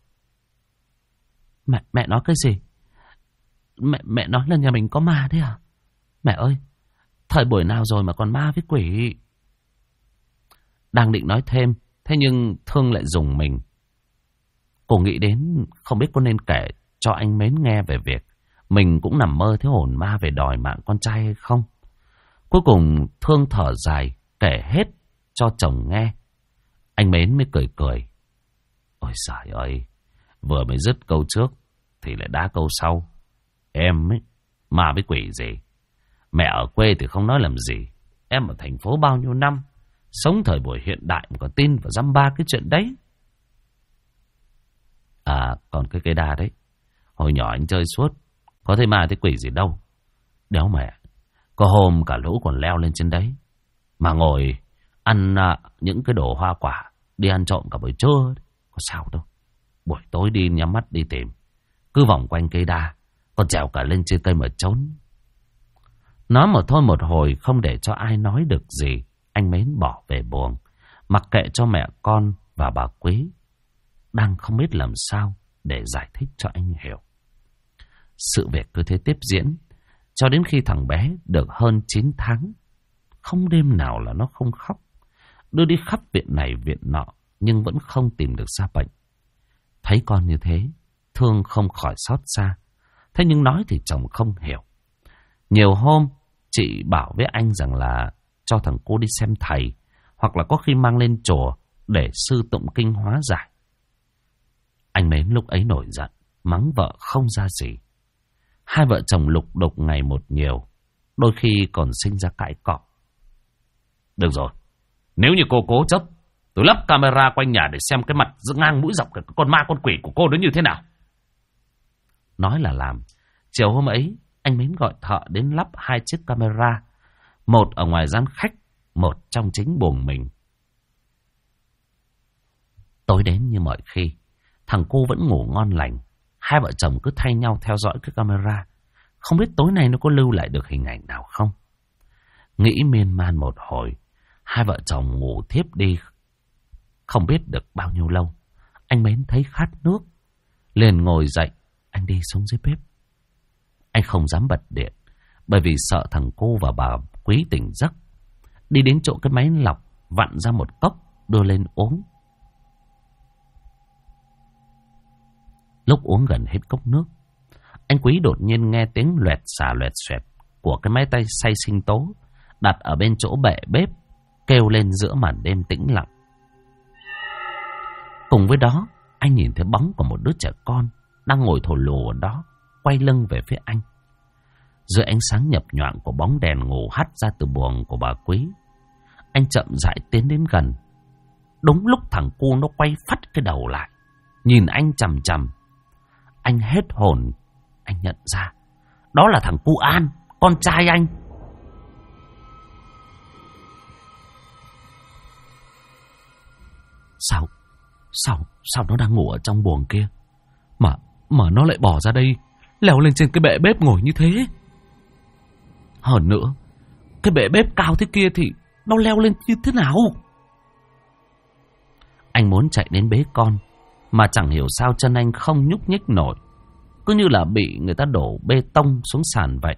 S1: Mẹ nói cái gì? Mẹ nói là nhà mình có ma đấy à? Mẹ ơi, thời buổi nào rồi mà còn ma với quỷ? Đang định nói thêm, thế nhưng Thương lại rùng mình. Cô nghĩ đến không biết có nên kể cho anh Mến nghe về việc mình cũng nằm mơ thấy hồn ma về đòi mạng con trai hay không. Cuối cùng Thương thở dài kể hết cho chồng nghe. Anh Mến mới cười cười. Ôi giời ơi, vừa mới dứt câu trước thì lại đá câu sau. Em ấy, ma với quỷ gì? Mẹ ở quê thì không nói làm gì. Em ở thành phố bao nhiêu năm, sống thời buổi hiện đại mà còn tin vào dăm ba cái chuyện đấy. À, còn cái cây đa đấy, hồi nhỏ anh chơi suốt, có thấy ma thấy quỷ gì đâu. Đéo mẹ, có hôm cả lũ còn leo lên trên đấy mà ngồi ăn những cái đồ hoa quả, đi ăn trộm cả buổi trưa. Có sao đâu. Buổi tối đi nhắm mắt đi tìm, cứ vòng quanh cây đa, còn trèo cả lên trên cây mà trốn. Nói một thôi một hồi không để cho ai nói được gì, anh Mến bỏ về buồng, mặc kệ cho mẹ con và bà Quý đang không biết làm sao để giải thích cho anh hiểu. Sự việc cứ thế tiếp diễn cho đến khi thằng bé được hơn 9 tháng. Không đêm nào là nó không khóc, đưa đi khắp viện này viện nọ nhưng vẫn không tìm được ra bệnh. Thấy con như thế, Thương không khỏi xót xa. Thế nhưng nói thì chồng không hiểu. Nhiều hôm chị bảo với anh rằng là cho thằng cô đi xem thầy, hoặc là có khi mang lên chùa để sư tụng kinh hóa giải. Anh Mến lúc ấy nổi giận, mắng vợ không ra gì. Hai vợ chồng lục đục ngày một nhiều, đôi khi còn sinh ra cãi cọ. Được rồi, nếu như cô cố chấp, tôi lắp camera quanh nhà để xem cái mặt giữa ngang mũi dọc cái con ma con quỷ của cô nó như thế nào. Nói là làm. Chiều hôm ấy, anh Mến gọi thợ đến lắp 2 chiếc camera, một ở ngoài gian khách, một trong chính buồng mình. Tối đến như mọi khi, thằng cô vẫn ngủ ngon lành. Hai vợ chồng cứ thay nhau theo dõi cái camera, không biết tối nay nó có lưu lại được hình ảnh nào không. Nghĩ miên man một hồi, hai vợ chồng ngủ thiếp đi. Không biết được bao nhiêu lâu, anh Mến thấy khát nước, liền ngồi dậy, anh đi xuống dưới bếp. Anh không dám bật điện, bởi vì sợ thằng cô và bà Quý tỉnh giấc. Đi đến chỗ cái máy lọc, vặn ra một cốc, đưa lên uống. Lúc uống gần hết cốc nước, anh Quý đột nhiên nghe tiếng loẹt xà loẹt xoẹt của cái máy tay xay sinh tố đặt ở bên chỗ bệ bếp kêu lên giữa màn đêm tĩnh lặng. Cùng với đó, anh nhìn thấy bóng của một đứa trẻ con đang ngồi thổ lồ ở đó, quay lưng về phía anh. Dưới ánh sáng nhập nhoạng của bóng đèn ngủ hắt ra từ buồng của bà Quý, anh chậm rãi tiến đến gần. Đúng lúc thằng cu nó quay phắt cái đầu lại, nhìn anh chằm chằm. Anh hết hồn, anh nhận ra đó là thằng cu An, con trai anh. Sao nó đang ngủ ở trong buồng kia mà nó lại bỏ ra đây, leo lên trên cái bệ bếp ngồi như thế. Hơn nữa, cái bệ bếp cao thế kia thì nó leo lên như thế nào? Anh muốn chạy đến bế con, mà chẳng hiểu sao chân anh không nhúc nhích nổi, cứ như là bị người ta đổ bê tông xuống sàn vậy.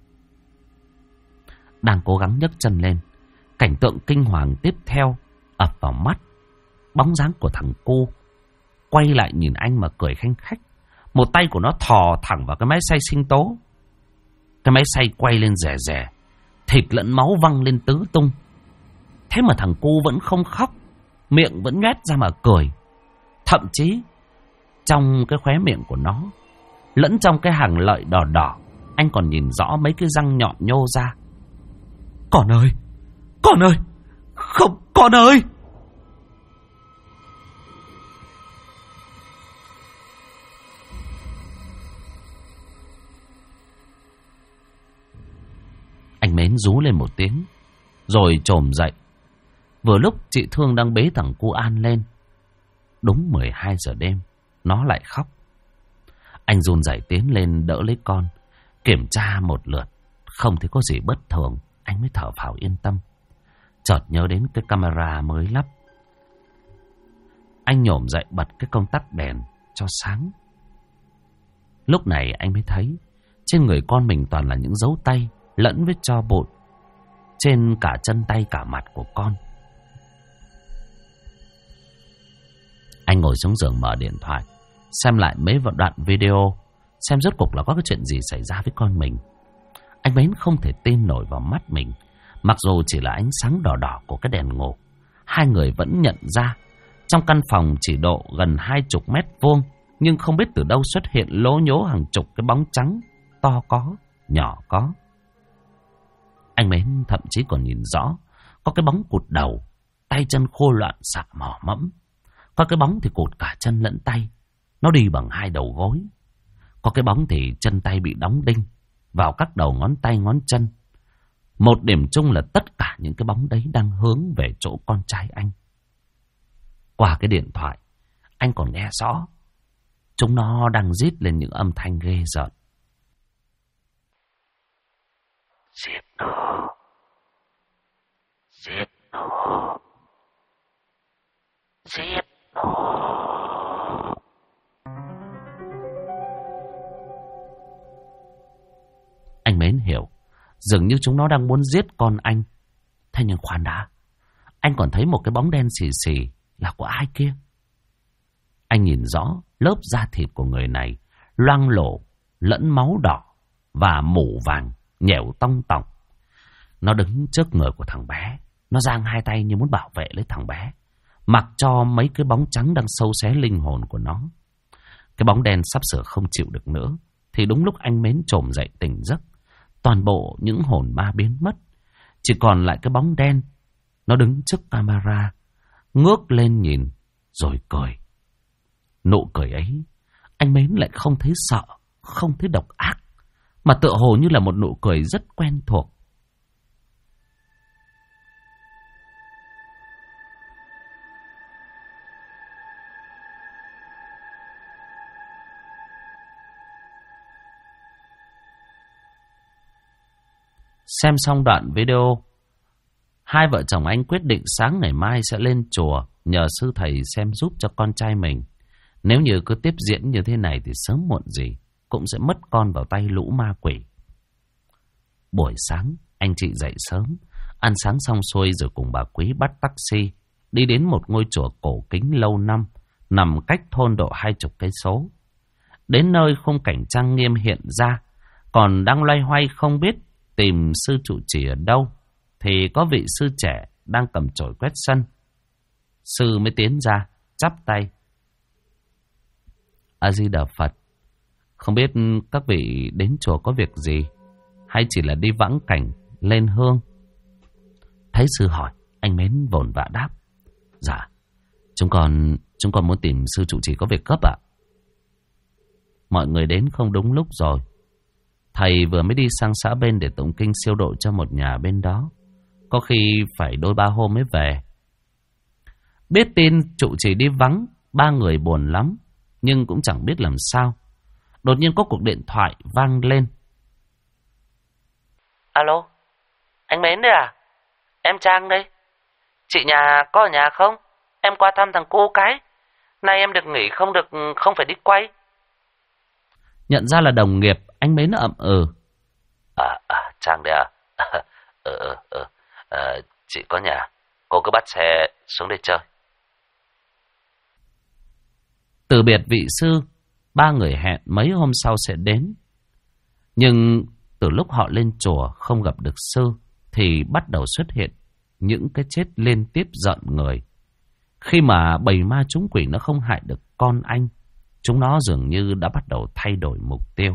S1: Đang cố gắng nhấc chân lên, cảnh tượng kinh hoàng tiếp theo ập vào mắt. Bóng dáng của thằng cô quay lại nhìn anh mà cười khanh khách. Một tay của nó thò thẳng vào cái máy xay sinh tố. Cái máy xay quay lên rè rè, thịt lẫn máu văng lên tứ tung. Thế mà thằng cu vẫn không khóc, miệng vẫn nhoét ra mà cười. Thậm chí trong cái khóe miệng của nó, lẫn trong cái hàng lợi đỏ đỏ, anh còn nhìn rõ mấy cái răng nhọn nhô ra. Con ơi! Con ơi! Không, con ơi! Anh Mến rú lên một tiếng, rồi chồm dậy. Vừa lúc chị Thương đang bế thằng cu An lên. Đúng 12 giờ đêm, nó lại khóc. Anh run rẩy tiến lên đỡ lấy con, kiểm tra một lượt, không thấy có gì bất thường, anh mới thở phào yên tâm. Chợt nhớ đến cái camera mới lắp. Anh nhổm dậy bật cái công tắc đèn cho sáng. Lúc này anh mới thấy trên người con mình toàn là những dấu tay lẫn với tro bụi, trên cả chân tay cả mặt của con. Anh ngồi xuống giường mở điện thoại, xem lại mấy đoạn video, xem rốt cuộc là có cái chuyện gì xảy ra với con mình. Anh Mến không thể tin nổi vào mắt mình. Mặc dù chỉ là ánh sáng đỏ đỏ của cái đèn ngủ, hai người vẫn nhận ra trong căn phòng chỉ độ gần 20 mét vuông, nhưng không biết từ đâu xuất hiện lố nhố hàng chục cái bóng trắng, to có, nhỏ có. Anh Mến thậm chí còn nhìn rõ có cái bóng cụt đầu, tay chân khô loạn xạ mỏ mẫm. Có cái bóng thì cụt cả chân lẫn tay, nó đi bằng hai đầu gối. Có cái bóng thì chân tay bị đóng đinh vào các đầu ngón tay ngón chân. Một điểm chung là tất cả những cái bóng đấy đang hướng về chỗ con trai anh. Qua cái điện thoại, anh còn nghe rõ chúng nó đang rít lên những âm thanh ghê rợn.
S2: Giết nó! Giết nó! Giết nó!
S1: Anh Mến hiểu, dường như chúng nó đang muốn giết con anh. Thế nhưng khoan đã, anh còn thấy một cái bóng đen xì xì là của ai kia. Anh nhìn rõ lớp da thịt của người này loang lổ lẫn máu đỏ và mủ vàng nhẻo tong tỏng. Nó đứng trước người của thằng bé, nó giang hai tay như muốn bảo vệ lấy thằng bé, mặc cho mấy cái bóng trắng đang sâu xé linh hồn của nó. Cái bóng đen sắp sửa không chịu được nữa, thì đúng lúc anh Mến chồm dậy tỉnh giấc, toàn bộ những hồn ma biến mất, chỉ còn lại cái bóng đen. Nó đứng trước camera, ngước lên nhìn rồi cười. Nụ cười ấy, anh Mến lại không thấy sợ, không thấy độc ác, mà tựa hồ như là một nụ cười rất quen thuộc. Xem xong đoạn video, hai vợ chồng anh quyết định sáng ngày mai sẽ lên chùa nhờ sư thầy xem giúp cho con trai mình. Nếu như cứ tiếp diễn như thế này thì sớm muộn gì cũng sẽ mất con vào tay lũ ma quỷ. Buổi sáng, anh chị dậy sớm, ăn sáng xong xuôi rồi cùng bà Quý bắt taxi đi đến một ngôi chùa cổ kính lâu năm nằm cách thôn độ 20 cây số. Đến nơi khung cảnh trang nghiêm hiện ra, còn đang loay hoay không biết tìm sư trụ trì ở đâu, thì có vị sư trẻ đang cầm chổi quét sân. Sư mới tiến ra, chắp tay. A Di Đà Phật, không biết các vị đến chùa có việc gì, hay chỉ là đi vãng cảnh, lên hương? Thấy sư hỏi, anh Mến vồn vã đáp. Dạ, chúng con muốn tìm sư trụ trì có việc gấp ạ. Mọi người đến không đúng lúc rồi. Thầy vừa mới đi sang xã bên để tụng kinh siêu độ cho một nhà bên đó, có khi phải đôi ba hôm mới về. Biết tin trụ trì đi vắng, ba người buồn lắm, nhưng cũng chẳng biết làm sao. Đột nhiên có cuộc điện thoại vang lên.
S3: Alo, anh Mến đấy à? Em Trang đây. Chị nhà có ở nhà không? Em qua thăm thằng cô cái. Nay em được nghỉ không phải đi quay.
S1: Nhận ra là đồng nghiệp, anh Mến ậm ừ.
S3: Trang đấy à? Chị có nhà, cô cứ bắt xe xuống đây chơi.
S1: Từ biệt vị sư, ba người hẹn mấy hôm sau sẽ đến. Nhưng từ lúc họ lên chùa không gặp được sư thì bắt đầu xuất hiện những cái chết liên tiếp giận người. Khi mà bầy ma trúng quỷ nó không hại được con anh, chúng nó dường như đã bắt đầu thay đổi mục tiêu.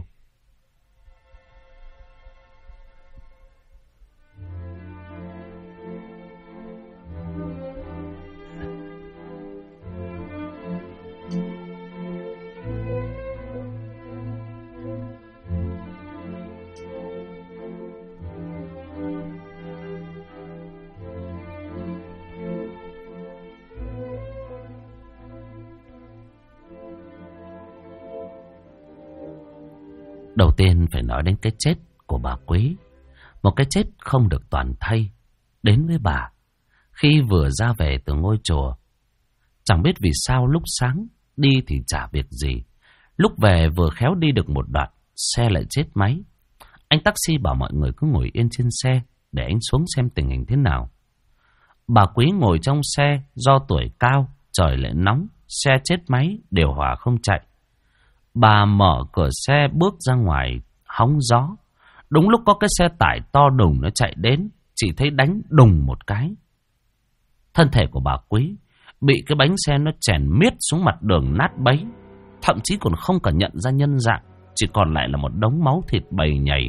S1: Đầu tiên phải nói đến cái chết của bà Quý. Một cái chết không được toàn thay đến với bà khi vừa ra về từ ngôi chùa. Chẳng biết vì sao lúc sáng đi thì chả việc gì, lúc về vừa khéo đi được một đoạn, xe lại chết máy. Anh taxi bảo mọi người cứ ngồi yên trên xe để anh xuống xem tình hình thế nào. Bà Quý ngồi trong xe, do tuổi cao, trời lại nóng, xe chết máy, điều hòa không chạy. Bà mở cửa xe bước ra ngoài hóng gió. Đúng lúc có cái xe tải to đùng nó chạy đến, chỉ thấy đánh đùng một cái. Thân thể của bà Quý bị cái bánh xe nó chèn miết xuống mặt đường nát bấy, thậm chí còn không cả nhận ra nhân dạng, chỉ còn lại là một đống máu thịt bầy nhầy.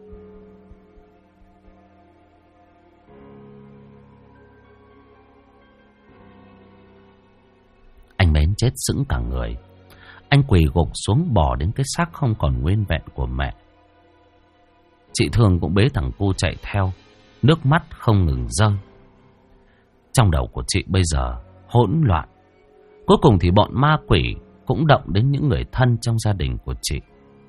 S1: Anh Mến chết sững cả người. Anh quỳ gục xuống bò đến cái xác không còn nguyên vẹn của mẹ. Chị Thương cũng bế thằng cu chạy theo, nước mắt không ngừng rơi. Trong đầu của chị bây giờ hỗn loạn. Cuối cùng thì bọn ma quỷ cũng động đến những người thân trong gia đình của chị.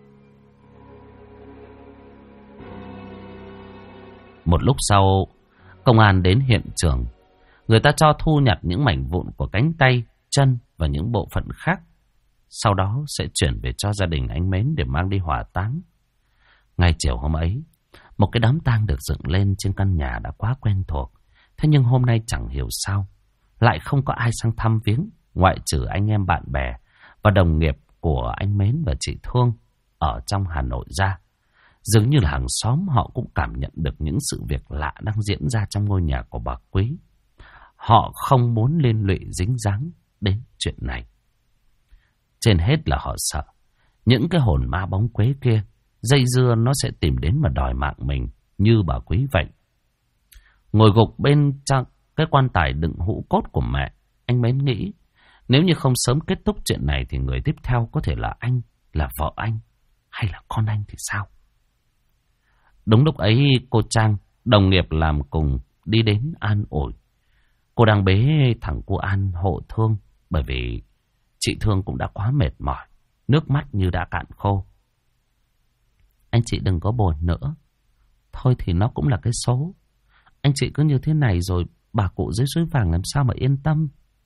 S1: Một lúc sau, công an đến hiện trường. Người ta cho thu nhặt những mảnh vụn của cánh tay, chân và những bộ phận khác. Sau đó sẽ chuyển về cho gia đình anh Mến để mang đi hỏa táng. Ngay chiều hôm ấy, một cái đám tang được dựng lên trên căn nhà đã quá quen thuộc. Thế nhưng hôm nay chẳng hiểu sao lại không có ai sang thăm viếng, ngoại trừ anh em bạn bè và đồng nghiệp của anh Mến và chị Thương ở trong Hà Nội ra. Dường như là hàng xóm họ cũng cảm nhận được những sự việc lạ đang diễn ra trong ngôi nhà của bà Quý. Họ không muốn liên lụy dính dáng đến chuyện này. Trên hết là họ sợ những cái hồn ma bóng quế kia dây dưa nó sẽ tìm đến mà đòi mạng mình như bà Quý vậy. Ngồi gục bên trong cái quan tài đựng hũ cốt của mẹ, anh Mến nghĩ nếu như không sớm kết thúc chuyện này thì người tiếp theo có thể là anh, là vợ anh hay là con anh thì sao? Đúng lúc ấy cô Trang, đồng nghiệp làm cùng, đi đến an ủi. Cô đang bế thằng cô An hộ thương bởi vì chị Thương cũng đã quá mệt mỏi, nước mắt như đã cạn khô. Anh chị đừng có buồn nữa. Thôi thì nó cũng là cái số. Anh chị cứ như thế này rồi bà cụ dưới suối vàng làm sao mà yên tâm.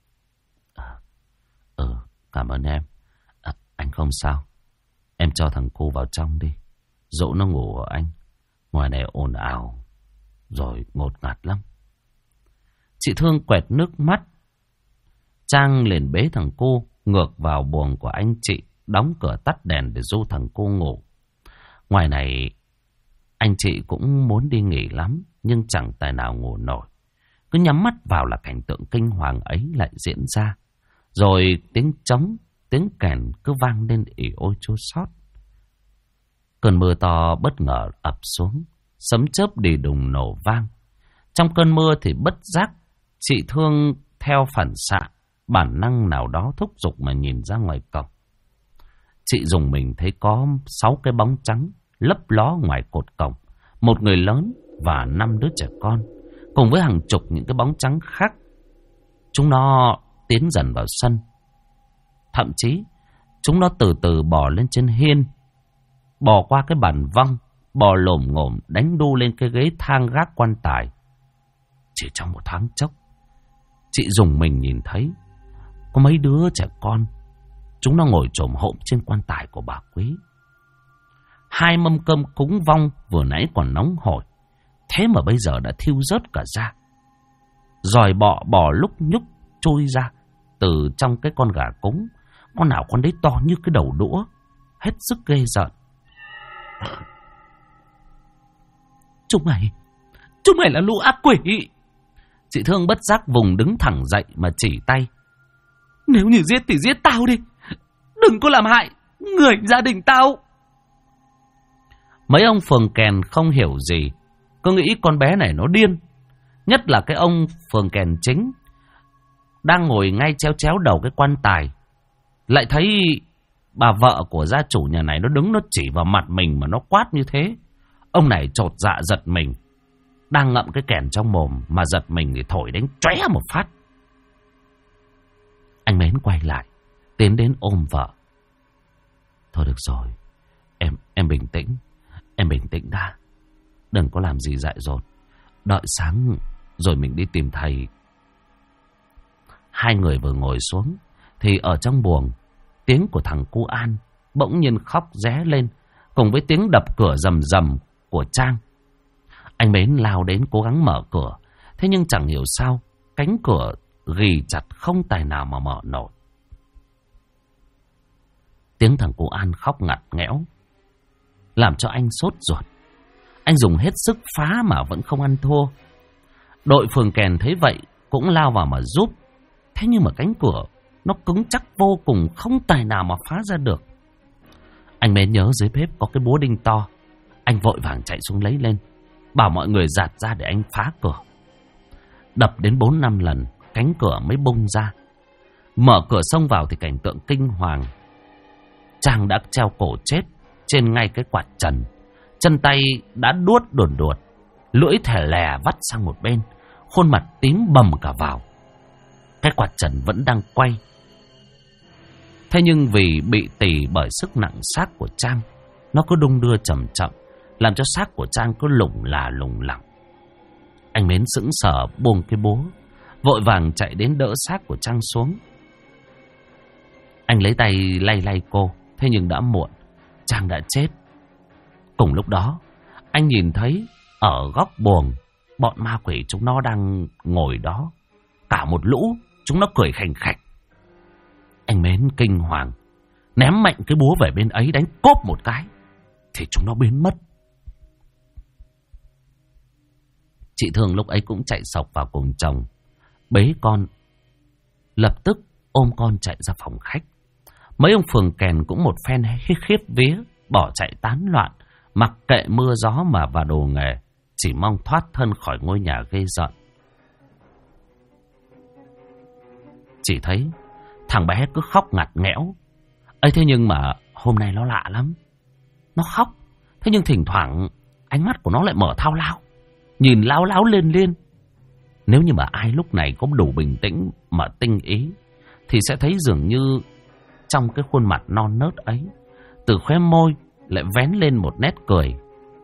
S1: Cảm ơn em. Anh không sao. Em cho thằng cu vào trong đi, dỗ nó ngủ ở anh. Ngoài này ồn ào rồi ngột ngạt lắm. Chị Thương quẹt nước mắt. Trang liền bế thằng cu ngược vào buồng của anh chị, đóng cửa tắt đèn để du thằng cu ngủ. Ngoài này anh chị cũng muốn đi nghỉ lắm, nhưng chẳng tài nào ngủ nổi. Cứ nhắm mắt vào là cảnh tượng kinh hoàng ấy lại diễn ra. Rồi tiếng trống, tiếng kèn cứ vang lên ỉ ôi chua xót. Cơn mưa to bất ngờ ập xuống, sấm chớp đì đùng nổ vang. Trong cơn mưa thì bất giác chị Thương theo phản xạ, bản năng nào đó thúc giục mà nhìn ra ngoài cổng. Chị dùng mình thấy có 6 cái bóng trắng lấp ló ngoài cột cổng, một người lớn và 5 đứa trẻ con, cùng với hàng chục những cái bóng trắng khác. Chúng nó tiến dần vào sân. Thậm chí chúng nó từ từ bò lên trên hiên, bò qua cái bàn văng, bò lồm ngồm đánh đu lên cái ghế thang gác quan tài. Chỉ trong một thoáng chốc, chị dùng mình nhìn thấy có mấy đứa trẻ con, chúng nó ngồi chồm hổm trên quan tài của bà Quý. 2 mâm cơm cúng vong vừa nãy còn nóng hổi, thế mà bây giờ đã thiêu rớt cả ra. Giòi bọ bò lúc nhúc trôi ra từ trong cái con gà cúng, con nào con đấy to như cái đầu đũa, hết sức ghê rợn. Chúng mày là lũ ác quỷ. Chị Thương bất giác vùng đứng thẳng dậy mà chỉ tay. Nếu như giết thì giết tao đi, đừng có làm hại người gia đình tao. Mấy ông phường kèn không hiểu gì, cứ nghĩ con bé này nó điên. Nhất là cái ông phường kèn chính đang ngồi ngay chéo chéo đầu cái quan tài, lại thấy bà vợ của gia chủ nhà này nó đứng nó chỉ vào mặt mình mà nó quát như thế. Ông này chột dạ giật mình, đang ngậm cái kèn trong mồm mà giật mình thì thổi đánh chóe một phát. Anh Mến quay lại, tiến đến ôm vợ. Thôi được rồi, em bình tĩnh, em bình tĩnh đã, đừng có làm gì dại dột. Đợi sáng rồi mình đi tìm thầy. Hai người vừa ngồi xuống thì ở trong buồng, tiếng của thằng Cu An bỗng nhiên khóc ré lên, cùng với tiếng đập cửa rầm rầm của Trang. Anh Mến lao đến cố gắng mở cửa, thế nhưng chẳng hiểu sao cánh cửa ghì chặt không tài nào mà mở nổi. Tiếng thằng Cu An khóc ngặt nghẽo làm cho anh sốt ruột. Anh dùng hết sức phá mà vẫn không ăn thua. Đội phường kèn thấy vậy cũng lao vào mà giúp. Thế nhưng mà cánh cửa nó cứng chắc vô cùng, không tài nào mà phá ra được. Anh Mến nhớ dưới bếp có cái búa đinh to. Anh vội vàng chạy xuống lấy lên, bảo mọi người dạt ra để anh phá cửa. Đập đến 4-5 lần cánh cửa mới bung ra. Mở cửa xông vào thì cảnh tượng kinh hoàng. Trang đã treo cổ chết trên ngay cái quạt trần. Chân tay đã đuốt đồn đuột, lưỡi thè lè vắt sang một bên, khuôn mặt tím bầm cả vào. Cái quạt trần vẫn đang quay. Thế nhưng vì bị tì bởi sức nặng xác của Trang, nó cứ đung đưa chậm chậm, làm cho xác của Trang cứ lủng là lủng lẳng. Anh Mến sững sờ buông cái búa, vội vàng chạy đến đỡ xác của Trang xuống. Anh lấy tay lay lay cô, thế nhưng đã muộn, Trang đã chết. Cùng lúc đó, anh nhìn thấy ở góc buồng, bọn ma quỷ chúng nó đang ngồi đó. Cả một lũ, chúng nó cười khành khạch. Anh Mến kinh hoàng, ném mạnh cái búa về bên ấy đánh cốp một cái, thì chúng nó biến mất. Chị Thương lúc ấy cũng chạy sộc vào cùng chồng, bế con, lập tức ôm con chạy ra phòng khách. Mấy ông phường kèn cũng một phen khiếp vía, bỏ chạy tán loạn, mặc kệ mưa gió mà vào đồ nghề, chỉ mong thoát thân khỏi ngôi nhà ghê rợn. Chỉ thấy thằng bé cứ khóc ngặt nghẽo. Ấy thế nhưng mà hôm nay nó lạ lắm. Nó khóc, thế nhưng thỉnh thoảng ánh mắt của nó lại mở thao lao, nhìn láo láo lên liên. Nếu như mà ai lúc này có đủ bình tĩnh mà tinh ý, thì sẽ thấy dường như trong cái khuôn mặt non nớt ấy, từ khóe môi lại vén lên một nét cười.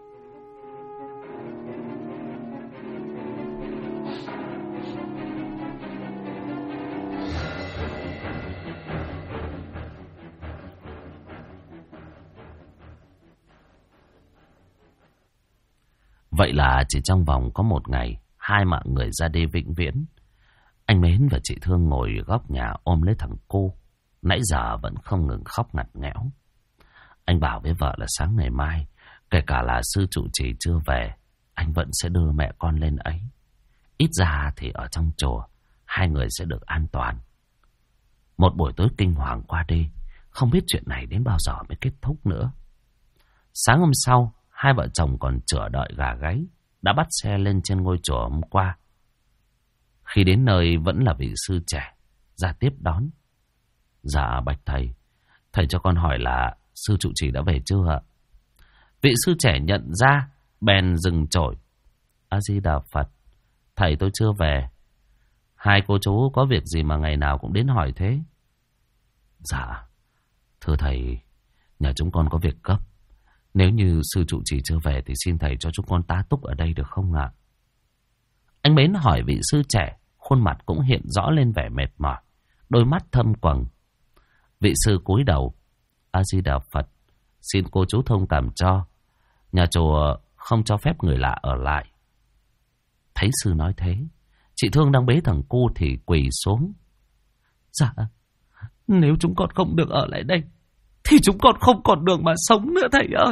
S1: Vậy là chỉ trong vòng có một ngày, hai mạng người ra đi vĩnh viễn. Anh Mến và chị Thương ngồi góc nhà ôm lấy thằng Cu, nãy giờ vẫn không ngừng khóc ngặt nghẽo. Anh bảo với vợ là sáng ngày mai, kể cả là sư trụ trì chưa về, anh vẫn sẽ đưa mẹ con lên ấy. Ít ra thì ở trong chùa, hai người sẽ được an toàn. Một buổi tối kinh hoàng qua đi, không biết chuyện này đến bao giờ mới kết thúc nữa. Sáng hôm sau, hai vợ chồng còn chờ đợi gà gáy, đã bắt xe lên trên ngôi chùa hôm qua. Khi đến nơi vẫn là vị sư trẻ ra tiếp đón. Dạ bạch thầy, thầy cho con hỏi là sư trụ trì đã về chưa ạ? Vị sư trẻ nhận ra, bèn dừng chổi. A Di Đà Phật, thầy tôi chưa về. Hai cô chú có việc gì mà ngày nào cũng đến hỏi thế? Dạ, thưa thầy, nhà chúng con có việc gấp. Nếu như sư trụ trì chưa về thì xin thầy cho chúng con tá túc ở đây được không ạ? Anh Mến hỏi vị sư trẻ, khuôn mặt cũng hiện rõ lên vẻ mệt mỏi, đôi mắt thâm quầng. Vị sư cúi đầu. A Di Đà Phật, xin cô chú thông cảm cho, nhà chùa không cho phép người lạ ở lại. Thấy sư nói thế, chị Thương đang bế thằng Cu thì quỳ xuống. Dạ, nếu chúng con không được ở lại đây thì chúng con không còn đường mà sống nữa thầy ơi.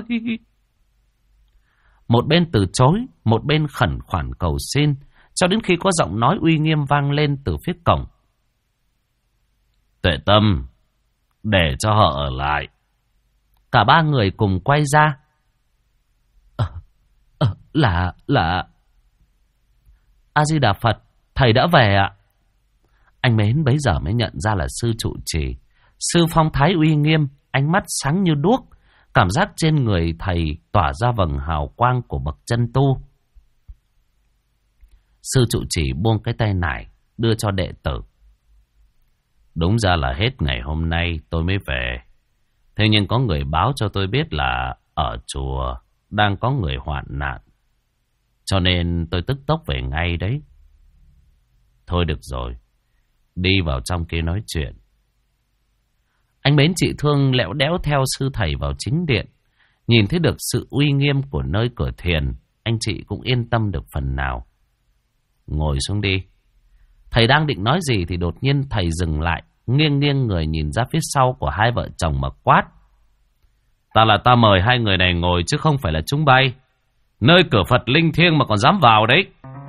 S1: Một bên từ chối, một bên khẩn khoản cầu xin, cho đến khi có giọng nói uy nghiêm vang lên từ phía cổng. Tuệ Tâm, để cho họ ở lại. Cả ba người cùng quay ra. Là... A Di Đà Phật, thầy đã về ạ. Anh Mến bấy giờ mới nhận ra là sư trụ trì. Sư phong thái uy nghiêm, ánh mắt sáng như đuốc, cảm giác trên người thầy tỏa ra vầng hào quang của bậc chân tu. Sư trụ trì buông cái tay nải đưa cho đệ tử. Đúng ra là hết ngày hôm nay tôi mới về. Thế nhưng có người báo cho tôi biết là ở chùa đang có người hoạn nạn, cho nên tôi tức tốc về ngay đấy. Thôi được rồi, đi vào trong kia nói chuyện. Anh Mến chị Thương lẽo đẽo theo sư thầy vào chính điện. Nhìn thấy được sự uy nghiêm của nơi cửa thiền, anh chị cũng yên tâm được phần nào. Ngồi xuống đi. Thầy đang định nói gì thì đột nhiên thầy dừng lại, nghiêng nghiêng người nhìn ra phía sau của hai vợ chồng mà quát. Ta mời hai người này ngồi chứ không phải là chúng bay. Nơi cửa Phật linh thiêng mà còn dám vào đấy.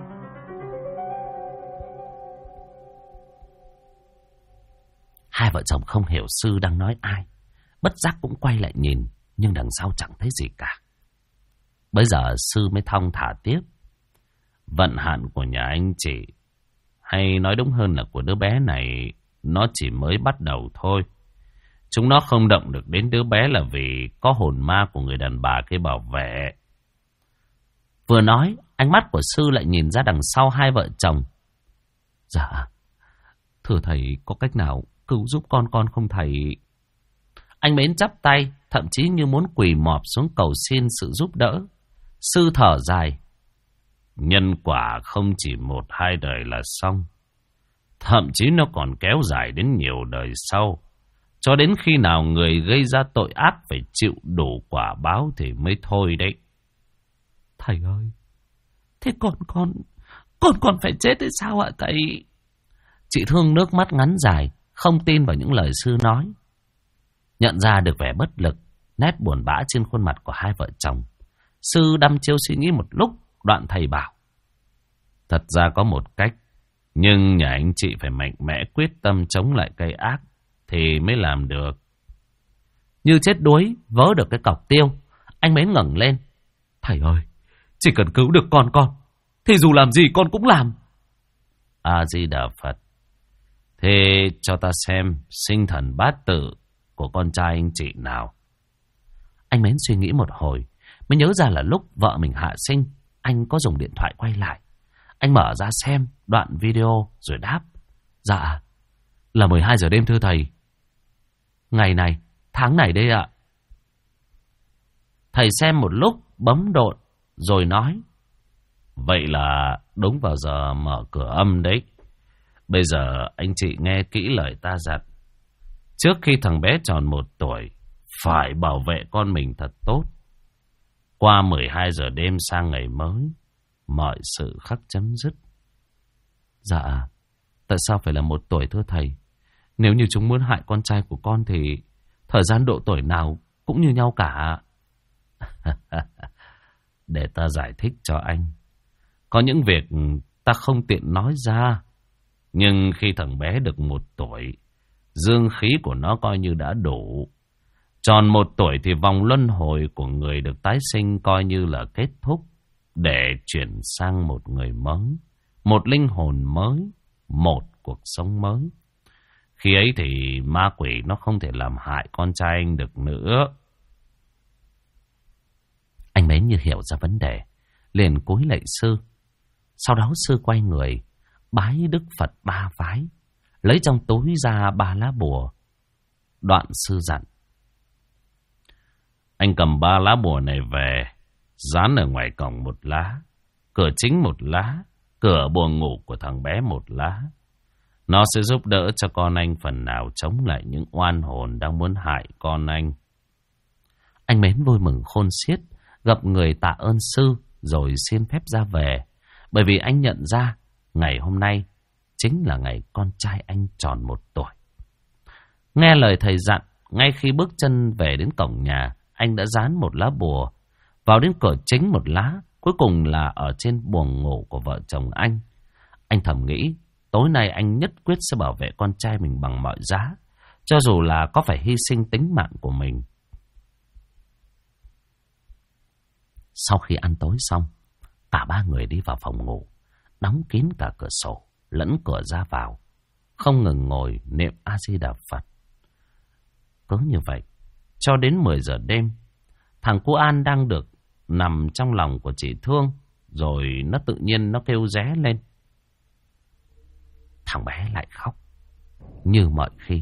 S1: Hai vợ chồng không hiểu sư đang nói ai, bất giác cũng quay lại nhìn, nhưng đằng sau chẳng thấy gì cả. Bây giờ sư mới thong thả tiếp. Vận hạn của nhà anh chị, hay nói đúng hơn là của đứa bé này, nó chỉ mới bắt đầu thôi. Chúng nó không động được đến đứa bé là vì có hồn ma của người đàn bà kia bảo vệ. Vừa nói, ánh mắt của sư lại nhìn ra đằng sau hai vợ chồng. Dạ, thưa thầy, có cách nào cứu giúp con không thầy? Anh Mến chắp tay, thậm chí như muốn quỳ mọp xuống cầu xin sự giúp đỡ. Sư thở dài. Nhân quả không chỉ 1-2 đời là xong. Thậm chí nó còn kéo dài đến nhiều đời sau. Cho đến khi nào người gây ra tội ác phải chịu đủ quả báo thì mới thôi đấy. Thầy ơi, thế con phải chết hay sao ạ thầy? Chị Thương nước mắt ngắn dài, không tin vào những lời sư nói. Nhận ra được vẻ bất lực, nét buồn bã trên khuôn mặt của hai vợ chồng, sư đăm chiêu suy nghĩ một lúc, đoạn thầy bảo. Thật ra có một cách, nhưng nhà anh chị phải mạnh mẽ quyết tâm chống lại cái ác thì mới làm được. Như chết đuối, vớ được cái cọc tiêu, anh Mến ngẩng lên. Thầy ơi, chỉ cần cứu được con thì dù làm gì con cũng làm. A Di Đà Phật. Thế cho ta xem sinh thần bát tự của con trai anh chị nào. Anh Mến suy nghĩ một hồi, mới nhớ ra là lúc vợ mình hạ sinh, anh có dùng điện thoại quay lại. Anh mở ra xem đoạn video rồi đáp. Dạ, là 12 giờ đêm thưa thầy. Ngày này, tháng này đây ạ. Thầy xem một lúc, bấm độn, rồi nói. Vậy là đúng vào giờ mở cửa âm đấy. Bây giờ anh chị nghe kỹ lời ta dặn. Trước khi thằng bé tròn 1 tuổi, phải bảo vệ con mình thật tốt. Qua 12 giờ đêm sang ngày mới, mọi sự khắc chấm dứt. Dạ, tại sao phải là 1 tuổi thưa thầy? Nếu như chúng muốn hại con trai của con thì thời gian độ tuổi nào cũng như nhau cả. Để ta giải thích cho anh. Có những việc ta không tiện nói ra. Nhưng khi thằng bé được 1 tuổi, dương khí của nó coi như đã đủ. Tròn 1 tuổi thì vòng luân hồi của người được tái sinh coi như là kết thúc, để chuyển sang một người mới, một linh hồn mới, một cuộc sống mới. Khi ấy thì ma quỷ nó không thể làm hại con trai anh được nữa. Anh Mến như hiểu ra vấn đề, liền cúi lạy sư. Sau đó sư quay người, bái Đức Phật 3 vái, lấy trong túi ra 3 lá bùa. Đoạn sư dặn. Anh cầm 3 lá bùa này về, dán ở ngoài cổng 1 lá, cửa chính 1 lá, cửa buồng ngủ của thằng bé 1 lá. Nó sẽ giúp đỡ cho con anh phần nào chống lại những oan hồn đang muốn hại con anh. Anh Mến vui mừng khôn xiết, gặp người tạ ơn sư rồi xin phép ra về. Bởi vì anh nhận ra ngày hôm nay chính là ngày con trai anh tròn 1 tuổi. Nghe lời thầy dặn, ngay khi bước chân về đến cổng nhà, anh đã dán 1 lá bùa vào đến cửa chính 1 lá, cuối cùng là ở trên buồng ngủ của vợ chồng anh. Anh thầm nghĩ, tối nay anh nhất quyết sẽ bảo vệ con trai mình bằng mọi giá, cho dù là có phải hy sinh tính mạng của mình. Sau khi ăn tối xong, cả 3 người đi vào phòng ngủ, đóng kín cả cửa sổ lẫn cửa ra vào, không ngừng ngồi niệm A Di Đà Phật. Cứ như vậy, cho đến 10 giờ đêm, thằng Cô An đang được nằm trong lòng của chị Thương, rồi nó tự nhiên nó kêu ré lên. Thằng bé lại khóc như mọi khi.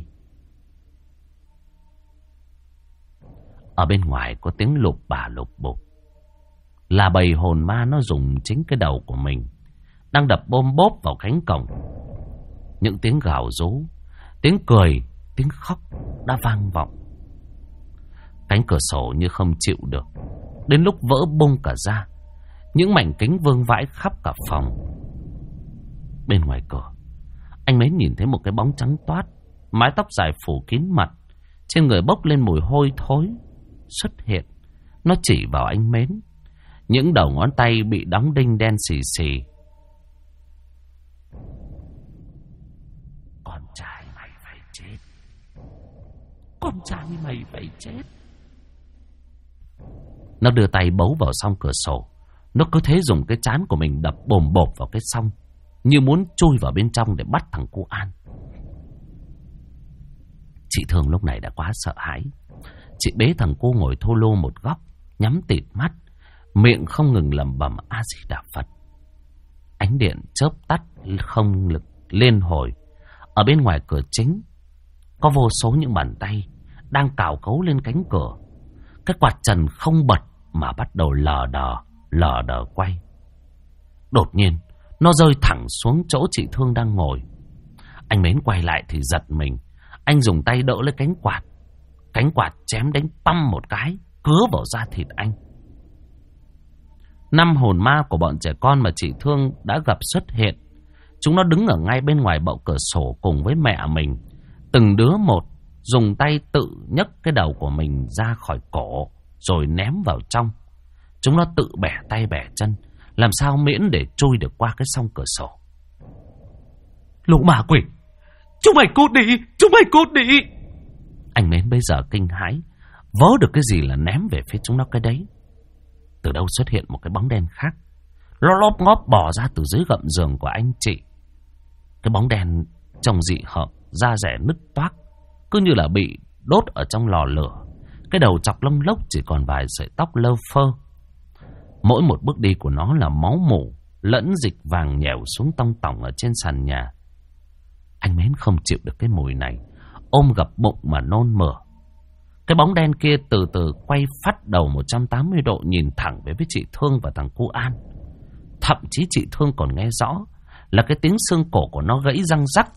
S1: Ở bên ngoài có tiếng lục bà lục bục, là bầy hồn ma nó dùng chính cái đầu của mình đang đập bôm bốp vào cánh cổng. những tiếng gào rú, tiếng cười, tiếng khóc đã vang vọng. Cánh cửa sổ như không chịu được, đến lúc vỡ bung cả ra, những mảnh kính vương vãi khắp cả phòng. Bên ngoài cửa, anh Mến nhìn thấy một cái bóng trắng toát, mái tóc dài phủ kín mặt, trên người bốc lên mùi hôi thối xuất hiện. Nó chỉ vào anh Mến, những đầu ngón tay bị đóng đinh đen xì xì.
S2: Con trai mày phải chết. Con trai mày phải chết.
S1: Nó đưa tay bấu vào song cửa sổ. Nó cứ thế dùng cái trán của mình đập bồm bộp vào cái song, như muốn chui vào bên trong để bắt thằng cu An. Chị Thương lúc này đã quá sợ hãi. Chị bế thằng cu ngồi thô lô một góc, nhắm tịt mắt, miệng không ngừng lẩm bẩm A Di Đà Phật. Ánh điện chớp tắt không lực liên hồi. Ở bên ngoài cửa chính có vô số những bàn tay đang cào cấu lên cánh cửa. Cái quạt trần không bật mà bắt đầu lờ đờ quay. Đột nhiên nó rơi thẳng xuống chỗ chị Thương đang ngồi. Anh Mến quay lại thì giật mình. Anh dùng tay đỡ lấy cánh quạt. Cánh quạt chém đánh păm một cái, cứa vào da thịt anh. 5 hồn ma của bọn trẻ con mà chị Thương đã gặp xuất hiện. Chúng nó đứng ở ngay bên ngoài bậu cửa sổ cùng với mẹ mình. Từng đứa một dùng tay tự nhấc cái đầu của mình ra khỏi cổ rồi ném vào trong. Chúng nó tự bẻ tay bẻ chân, làm sao miễn để chui được qua cái song cửa sổ.
S2: Lũ ma quỷ, chúng mày cút đi, chúng mày cút đi.
S1: Anh Mến bây giờ kinh hãi, vớ được cái gì là ném về phía chúng nó cái đấy. Từ đâu xuất hiện một cái bóng đen khác, nó lóp ngóp bò ra từ dưới gầm giường của anh chị. Cái bóng đen trông dị hợm, da rẻ nứt toác, cứ như là bị đốt ở trong lò lửa. Cái đầu chọc lông lốc chỉ còn vài sợi tóc lơ phơ. Mỗi một bước đi của nó là máu mủ lẫn dịch vàng nhèo xuống tong tỏng ở trên sàn nhà. Anh Mến không chịu được cái mùi này, ôm gập bụng mà nôn mửa. Cái bóng đen kia từ từ quay phắt đầu 180 độ nhìn thẳng về với chị Thương và thằng cu An. Thậm chí chị Thương còn nghe rõ là cái tiếng xương cổ của nó gãy răng rắc.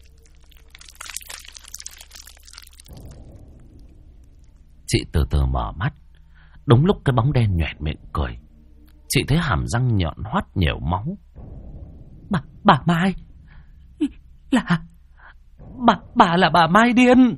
S1: Chị từ từ mở mắt. Đúng lúc cái bóng đen nhoẻn miệng cười, chị thấy hàm răng nhọn hoắt nhiều máu. Bà Mai là... Bà là bà Mai điên.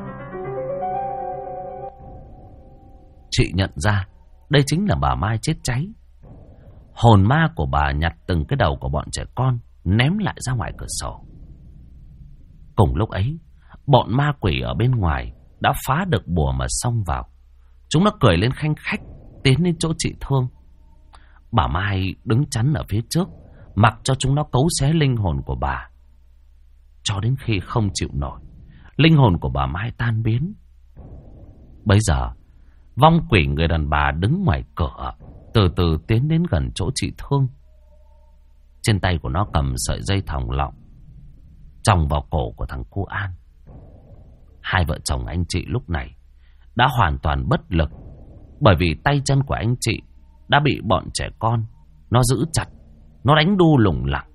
S1: Chị nhận ra đây chính là bà Mai chết cháy. Hồn ma của bà nhặt từng cái đầu của bọn trẻ con ném lại ra ngoài cửa sổ. Cùng lúc ấy, bọn ma quỷ ở bên ngoài đã phá được bùa mà xông vào. Chúng nó cười lên khanh khách tiến đến chỗ chị Thương. Bà Mai đứng chắn ở phía trước, mặc cho chúng nó cấu xé linh hồn của bà. Cho đến khi không chịu nổi, linh hồn của bà Mai tan biến. Bây giờ, vong quỷ người đàn bà đứng ngoài cửa, từ từ tiến đến gần chỗ chị Thương. Trên tay của nó cầm sợi dây thòng lọng, chòng vào cổ của thằng cu An. Hai vợ chồng anh chị lúc này đã hoàn toàn bất lực, bởi vì tay chân của anh chị đã bị bọn trẻ con nó giữ chặt, nó đánh đu lủng lẳng.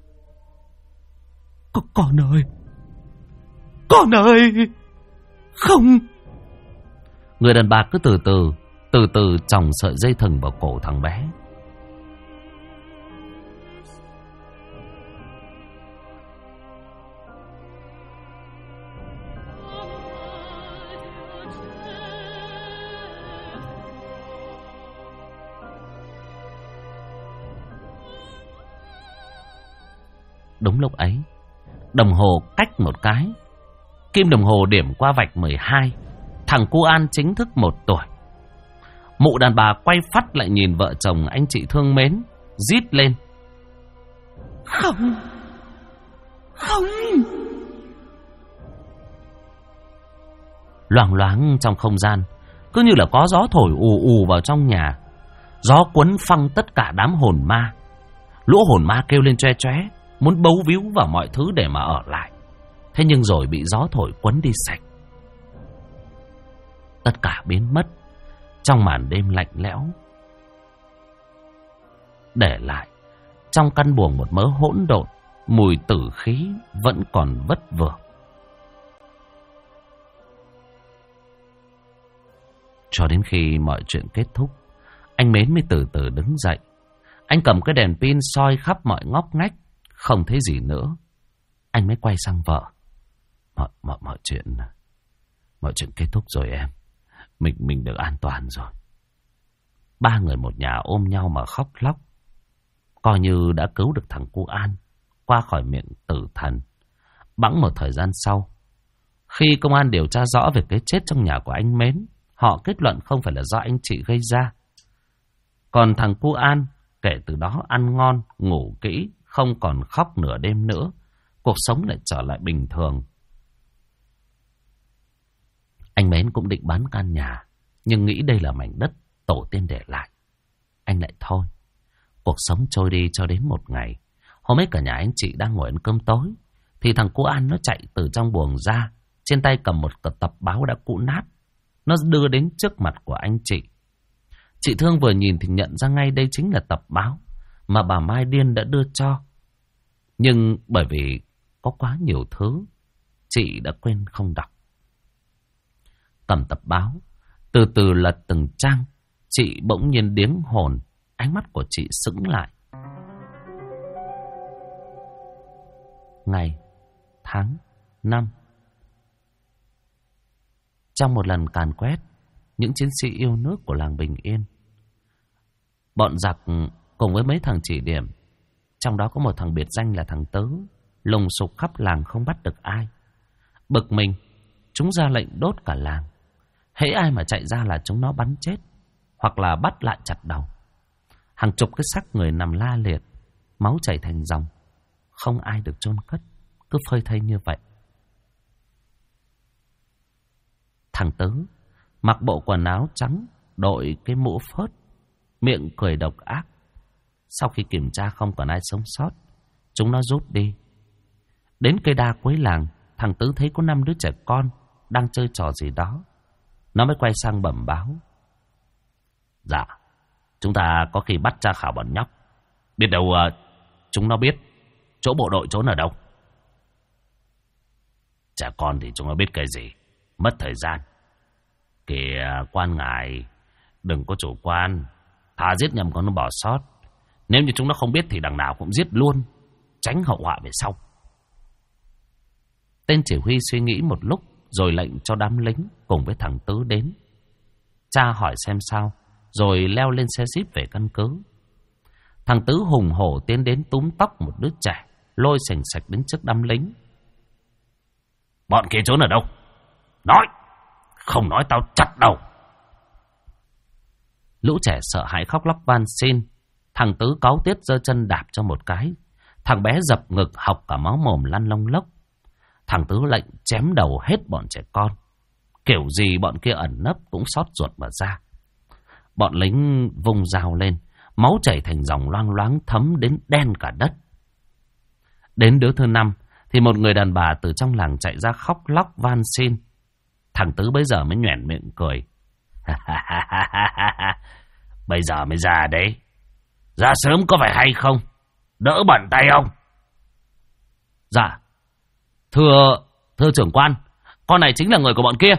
S2: Con ơi! Con ơi! Không!
S1: Người đàn bà cứ từ từ chòng sợi dây thừng vào cổ thằng bé. Đúng lúc ấy, đồng hồ cách một cái, kim đồng hồ điểm qua vạch 12. Thằng cu An chính thức 1 tuổi. Mụ đàn bà quay phắt lại nhìn vợ chồng anh chị thương mến, rít lên.
S2: Không! Không!
S1: Loảng loáng trong không gian, cứ như là có gió thổi ù ù vào trong nhà. Gió cuốn phăng tất cả đám hồn ma. Lũ hồn ma kêu lên choe choé, muốn bấu víu vào mọi thứ để mà ở lại. Thế nhưng rồi bị gió thổi cuốn đi sạch. Tất cả biến mất trong màn đêm lạnh lẽo, để lại trong căn buồng một mớ hỗn độn mùi tử khí vẫn còn vất vưởng. Cho đến khi mọi chuyện kết thúc, anh Mến mới từ từ đứng dậy. Anh cầm cái đèn pin soi khắp mọi ngóc ngách, không thấy gì nữa. Anh mới quay sang vợ. Mọi chuyện kết thúc rồi em. Mình được an toàn rồi. Ba người một nhà ôm nhau mà khóc lóc, coi như đã cứu được thằng Cu An qua khỏi miệng tử thần. Bẵng một thời gian sau, khi công an điều tra rõ về cái chết trong nhà của anh Mến, họ kết luận không phải là do anh chị gây ra. Còn thằng Cu An kể từ đó ăn ngon, ngủ kỹ, không còn khóc nửa đêm nữa. Cuộc sống lại trở lại bình thường. Anh Mến cũng định bán căn nhà, nhưng nghĩ đây là mảnh đất tổ tiên để lại. Anh lại thôi. Cuộc sống trôi đi cho đến một ngày. Hôm ấy cả nhà anh chị đang ngồi ăn cơm tối, thì thằng Cu An nó chạy từ trong buồng ra, trên tay cầm một tập báo đã cũ nát. Nó đưa đến trước mặt của anh chị. Chị Thương vừa nhìn thì nhận ra ngay đây chính là tập báo mà bà Mai điên đã đưa cho. Nhưng bởi vì có quá nhiều thứ, chị đã quên không đọc. Cầm tập báo, từ từ lật từng trang, chị bỗng nhiên điếng hồn. Ánh mắt của chị sững lại. Ngày, tháng, năm. Trong một lần càn quét, những chiến sĩ yêu nước của làng Bình Yên, bọn giặc cùng với mấy thằng chỉ điểm, trong đó có một thằng biệt danh là thằng Tứ, lùng sục khắp làng không bắt được ai. Bực mình, chúng ra lệnh đốt cả làng. Hễ ai mà chạy ra là chúng nó bắn chết, hoặc là bắt lại chặt đầu. Hàng chục cái xác người nằm la liệt, máu chảy thành dòng, không ai được chôn cất, cứ phơi thây như vậy. Thằng Tứ mặc bộ quần áo trắng, đội cái mũ phớt, miệng cười độc ác. Sau khi kiểm tra không còn ai sống sót, chúng nó rút đi. Đến cây đa cuối làng, thằng Tứ thấy có 5 đứa trẻ con đang chơi trò gì đó. Nó mới quay sang bẩm báo. Dạ, chúng ta có khi bắt tra khảo bọn nhóc. Biết đâu chúng nó biết chỗ bộ đội trốn ở đâu. Trẻ con thì chúng nó biết cái gì, mất thời gian. Kìa quan ngài, đừng có chủ quan, thà giết nhầm con nó bỏ sót. Nếu như chúng nó không biết thì đằng nào cũng giết luôn, tránh hậu họa về sau. Tên chỉ huy suy nghĩ một lúc, rồi lệnh cho đám lính cùng với thằng Tứ đến. Cha hỏi xem sao, rồi leo lên xe jeep về căn cứ. Thằng Tứ hùng hổ tiến đến túm tóc một đứa trẻ, lôi sành sạch đến trước đám lính. Bọn kia trốn ở đâu? Nói! Không nói tao chặt đầu. Lũ trẻ sợ hãi khóc lóc van xin. Thằng Tứ cáu tiết giơ chân đạp cho một cái. Thằng bé dập ngực học cả máu mồm lăn lông lốc. Thằng Tứ lệnh chém đầu hết bọn trẻ con. Kiểu gì bọn kia ẩn nấp cũng xót ruột mà ra. Bọn lính vung dao lên, máu chảy thành dòng loang loáng thấm đến đen cả đất. Đến đứa thứ 5 thì một người đàn bà từ trong làng chạy ra khóc lóc van xin. Thằng Tứ bấy giờ mới nhoẻn miệng cười. Bây giờ mới ra đấy. Ra sớm có phải hay không? Đỡ bận tay không? Dạ. Thưa trưởng quan, con này chính là người của bọn kia.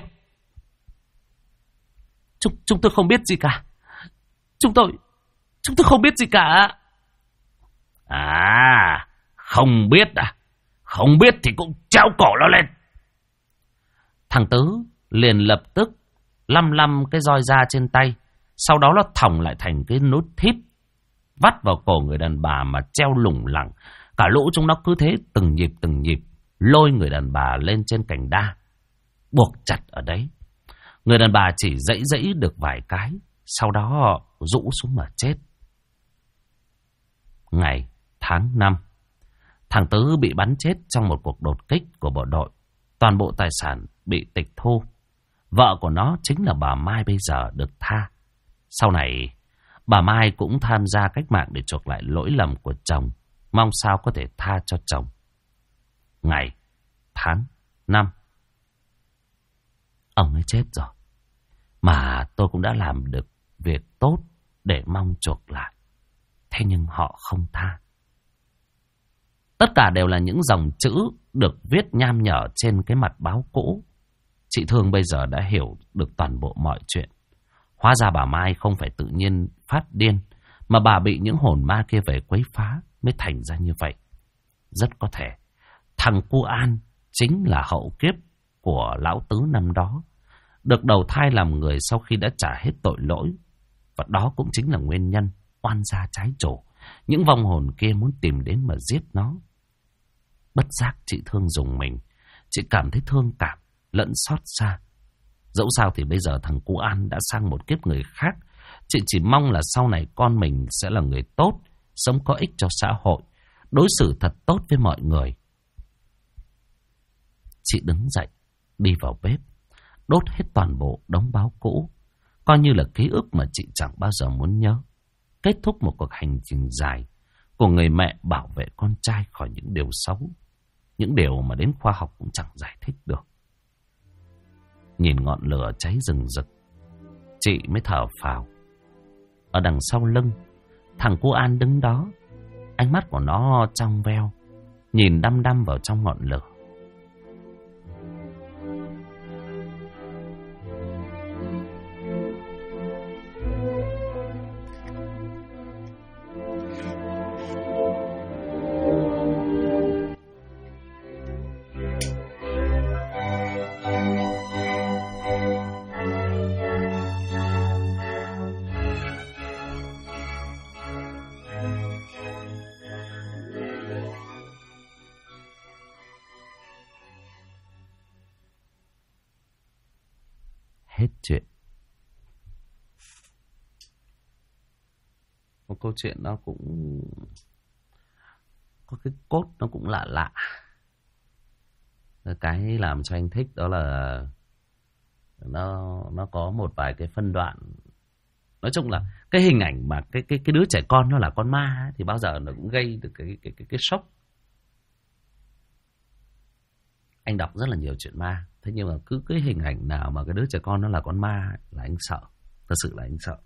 S1: Chúng tôi không biết gì cả. Chúng tôi không biết gì cả. À, không biết à? Không biết thì cũng treo cổ nó lên. Thằng Tứ liền lập tức lăm cái roi da trên tay, sau đó nó thòng lại thành cái nút thíp, vắt vào cổ người đàn bà mà treo lủng lẳng. Cả lũ chúng nó cứ thế từng nhịp lôi người đàn bà lên trên cành đa, buộc chặt ở đấy. Người đàn bà chỉ dãy được vài cái, sau đó rũ xuống mà chết. Ngày, tháng 5, thằng Tứ bị bắn chết trong một cuộc đột kích của bộ đội. Toàn bộ tài sản bị tịch thu. Vợ của nó chính là bà Mai bây giờ được tha. Sau này, bà Mai cũng tham gia cách mạng để chuộc lại lỗi lầm của chồng, mong sao có thể tha cho chồng. Ngày, tháng, năm. Ông ấy chết rồi. Mà tôi cũng đã làm được việc tốt để để mong chuộc lại. Thế nhưng họ không tha. Tất cả đều là những dòng chữ được viết nham nhở trên cái mặt báo cũ. Chị Thương bây giờ đã hiểu được toàn bộ mọi chuyện. Hóa ra bà Mai không phải tự nhiên phát điên, mà bà bị những hồn ma kia về quấy phá mới thành ra như vậy. Rất có thể thằng Cu An chính là hậu kiếp của lão tứ năm đó, được đầu thai làm người sau khi đã trả hết tội lỗi. Và đó cũng chính là nguyên nhân oan gia trái chủ, những vong hồn kia muốn tìm đến mà giết nó. Bất giác chị Thương rùng mình. Chị cảm thấy thương cảm lẫn xót xa. Dẫu sao thì bây giờ thằng Cu An đã sang một kiếp người khác. Chị chỉ mong là sau này con mình sẽ là người tốt, sống có ích cho xã hội, đối xử thật tốt với mọi người. Chị đứng dậy, đi vào bếp, đốt hết toàn bộ đống báo cũ, coi như là ký ức mà chị chẳng bao giờ muốn nhớ. Kết thúc một cuộc hành trình dài của người mẹ bảo vệ con trai khỏi những điều xấu, những điều mà đến khoa học cũng chẳng giải thích được. Nhìn ngọn lửa cháy rừng rực, chị mới thở phào. Ở đằng sau lưng, thằng Cu An đứng đó, ánh mắt của nó trong veo, nhìn đăm đăm vào trong ngọn lửa. Hết chuyện. Một câu chuyện nó cũng có cái cốt nó cũng lạ lạ. Cái làm cho anh thích đó là nó có một vài cái phân đoạn. Nói chung là cái hình ảnh mà cái đứa trẻ con nó là con ma ấy, thì bao giờ nó cũng gây được cái sốc. Anh đọc rất là nhiều chuyện ma, thế nhưng mà cứ cái hình ảnh nào mà cái đứa trẻ con nó là con ma ấy, là anh sợ. Thật sự là anh sợ.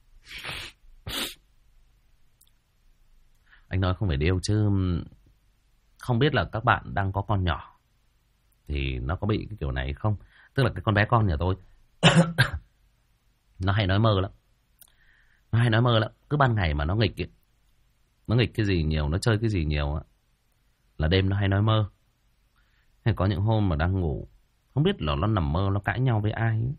S1: Anh nói không phải điêu chứ không biết là các bạn đang có con nhỏ thì nó có bị cái kiểu này không. Tức là cái con bé con nhà tôi nó hay nói mơ lắm. Nó hay nói mơ lắm. Cứ ban ngày mà nó nghịch ấy, nó nghịch cái gì nhiều, nó chơi cái gì nhiều á, là đêm nó hay nói mơ. Hay có những hôm mà đang ngủ, không biết là nó nằm mơ nó cãi nhau với ai ấy.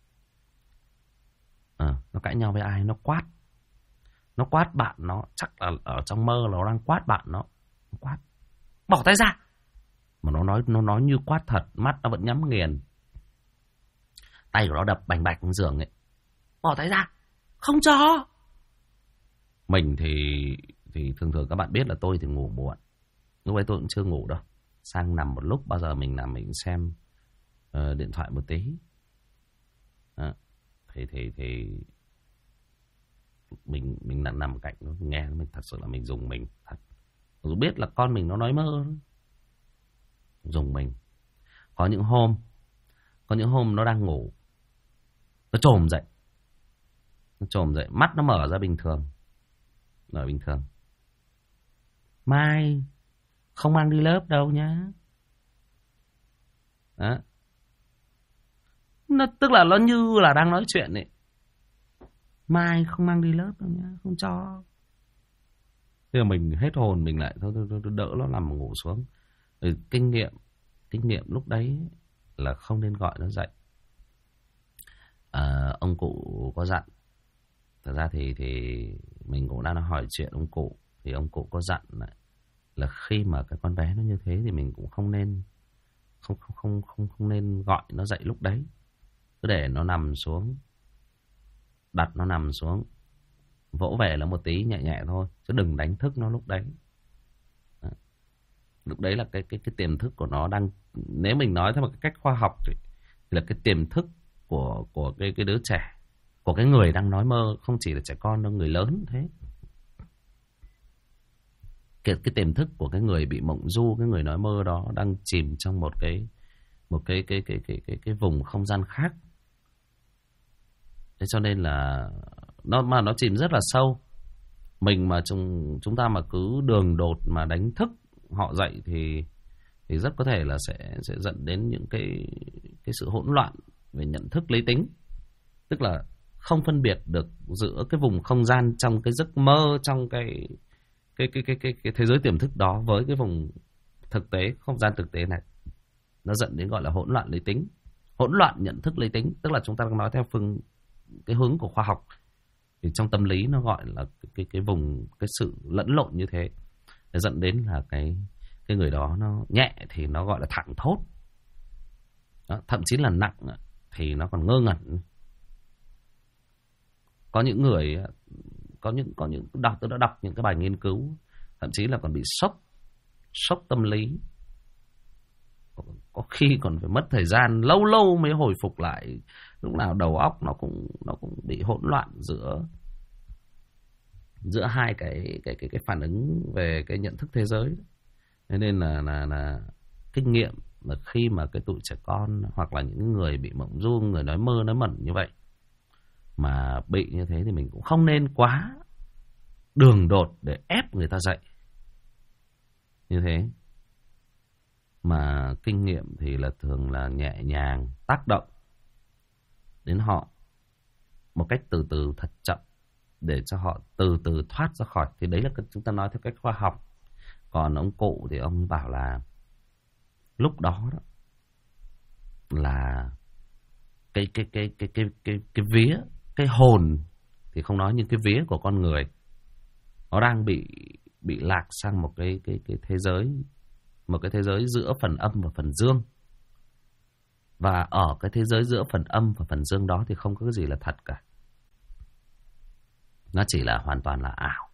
S1: Nó cãi nhau với ai, nó quát bạn nó. Chắc là ở trong mơ là nó đang quát bạn nó. Quát bỏ tay ra. Mà nó nói như quát thật, mắt nó vẫn nhắm nghiền. Tay của nó đập bành bạch xuống giường ấy. Bỏ tay ra, không cho. Mình thì thường các bạn biết là tôi thì ngủ muộn. Lúc ấy tôi cũng chưa ngủ đâu. Sang nằm một lúc, bao giờ mình nằm mình xem điện thoại một tí. Thì mình nằm cạnh nó nghe, mình thật sự là mình dùng mình thật. Tôi biết là con mình nó nói mơ, dùng mình. Có những hôm nó đang ngủ, nó trồm dậy, mắt nó mở ra bình thường. Mai không mang đi lớp đâu nhá. Đó. Nó tức là nó như là đang nói chuyện ấy. Mai không mang đi lớp đâu nhá, không cho. Thế là mình hết hồn, mình lại thôi đỡ nó nằm ngủ xuống. Kinh nghiệm lúc đấy là không nên gọi nó dậy. Ông cụ có dặn. Thật ra thì mình cũng đang hỏi chuyện ông cụ. Thì ông cụ có dặn là khi mà cái con bé nó như thế thì mình cũng không nên gọi nó dậy lúc đấy. Cứ để nó nằm xuống, đặt nó nằm xuống, vỗ về nó một tí nhẹ nhẹ thôi, chứ đừng đánh thức nó lúc đấy. Lúc đấy là cái tiềm thức của nó đang, nếu mình nói theo một cái cách khoa học thì là cái tiềm thức của cái đứa trẻ, của cái người đang nói mơ, không chỉ là trẻ con đâu, người lớn thế. Cái tiềm thức của cái người bị mộng du, cái người nói mơ đó đang chìm trong một cái vùng không gian khác. Thế cho nên là nó chìm rất là sâu. Mình mà chúng ta mà cứ đường đột mà đánh thức họ dạy thì rất có thể là sẽ dẫn đến những cái sự hỗn loạn về nhận thức lý tính. Tức là không phân biệt được giữa cái vùng không gian trong cái giấc mơ, trong cái thế giới tiềm thức đó với cái vùng thực tế, không gian thực tế này. Nó dẫn đến gọi là hỗn loạn lý tính, hỗn loạn nhận thức lý tính. Tức là chúng ta đang nói theo cái hướng của khoa học, thì trong tâm lý nó gọi là cái vùng, cái sự lẫn lộn như thế, để dẫn đến là cái người đó nó nhẹ thì nó gọi là thẳng thốt đó, thậm chí là nặng thì nó còn ngơ ngẩn. Có những người tôi đã đọc những cái bài nghiên cứu, thậm chí là còn bị sốc tâm lý, có khi còn phải mất thời gian lâu mới hồi phục lại. Lúc nào đầu óc nó cũng bị hỗn loạn giữa hai cái phản ứng về cái nhận thức thế giới. Thế nên là kinh nghiệm là khi mà cái tụi trẻ con hoặc là những người bị mộng du, người nói mơ nói mẩn như vậy mà bị như thế, thì mình cũng không nên quá đường đột để ép người ta dậy như thế. Mà kinh nghiệm thì là thường là nhẹ nhàng tác động đến họ một cách từ từ, thật chậm, để cho họ từ từ thoát ra khỏi. Thì đấy là chúng ta nói theo cách khoa học. Còn ông cụ thì ông bảo là lúc đó đó là cái vía, cái hồn, thì không nói những cái vía của con người, nó đang bị lạc sang một cái thế giới, một cái thế giới giữa phần âm và phần dương. Và ở cái thế giới giữa phần âm và phần dương đó thì không có cái gì là thật cả. Nó chỉ là hoàn toàn là ảo.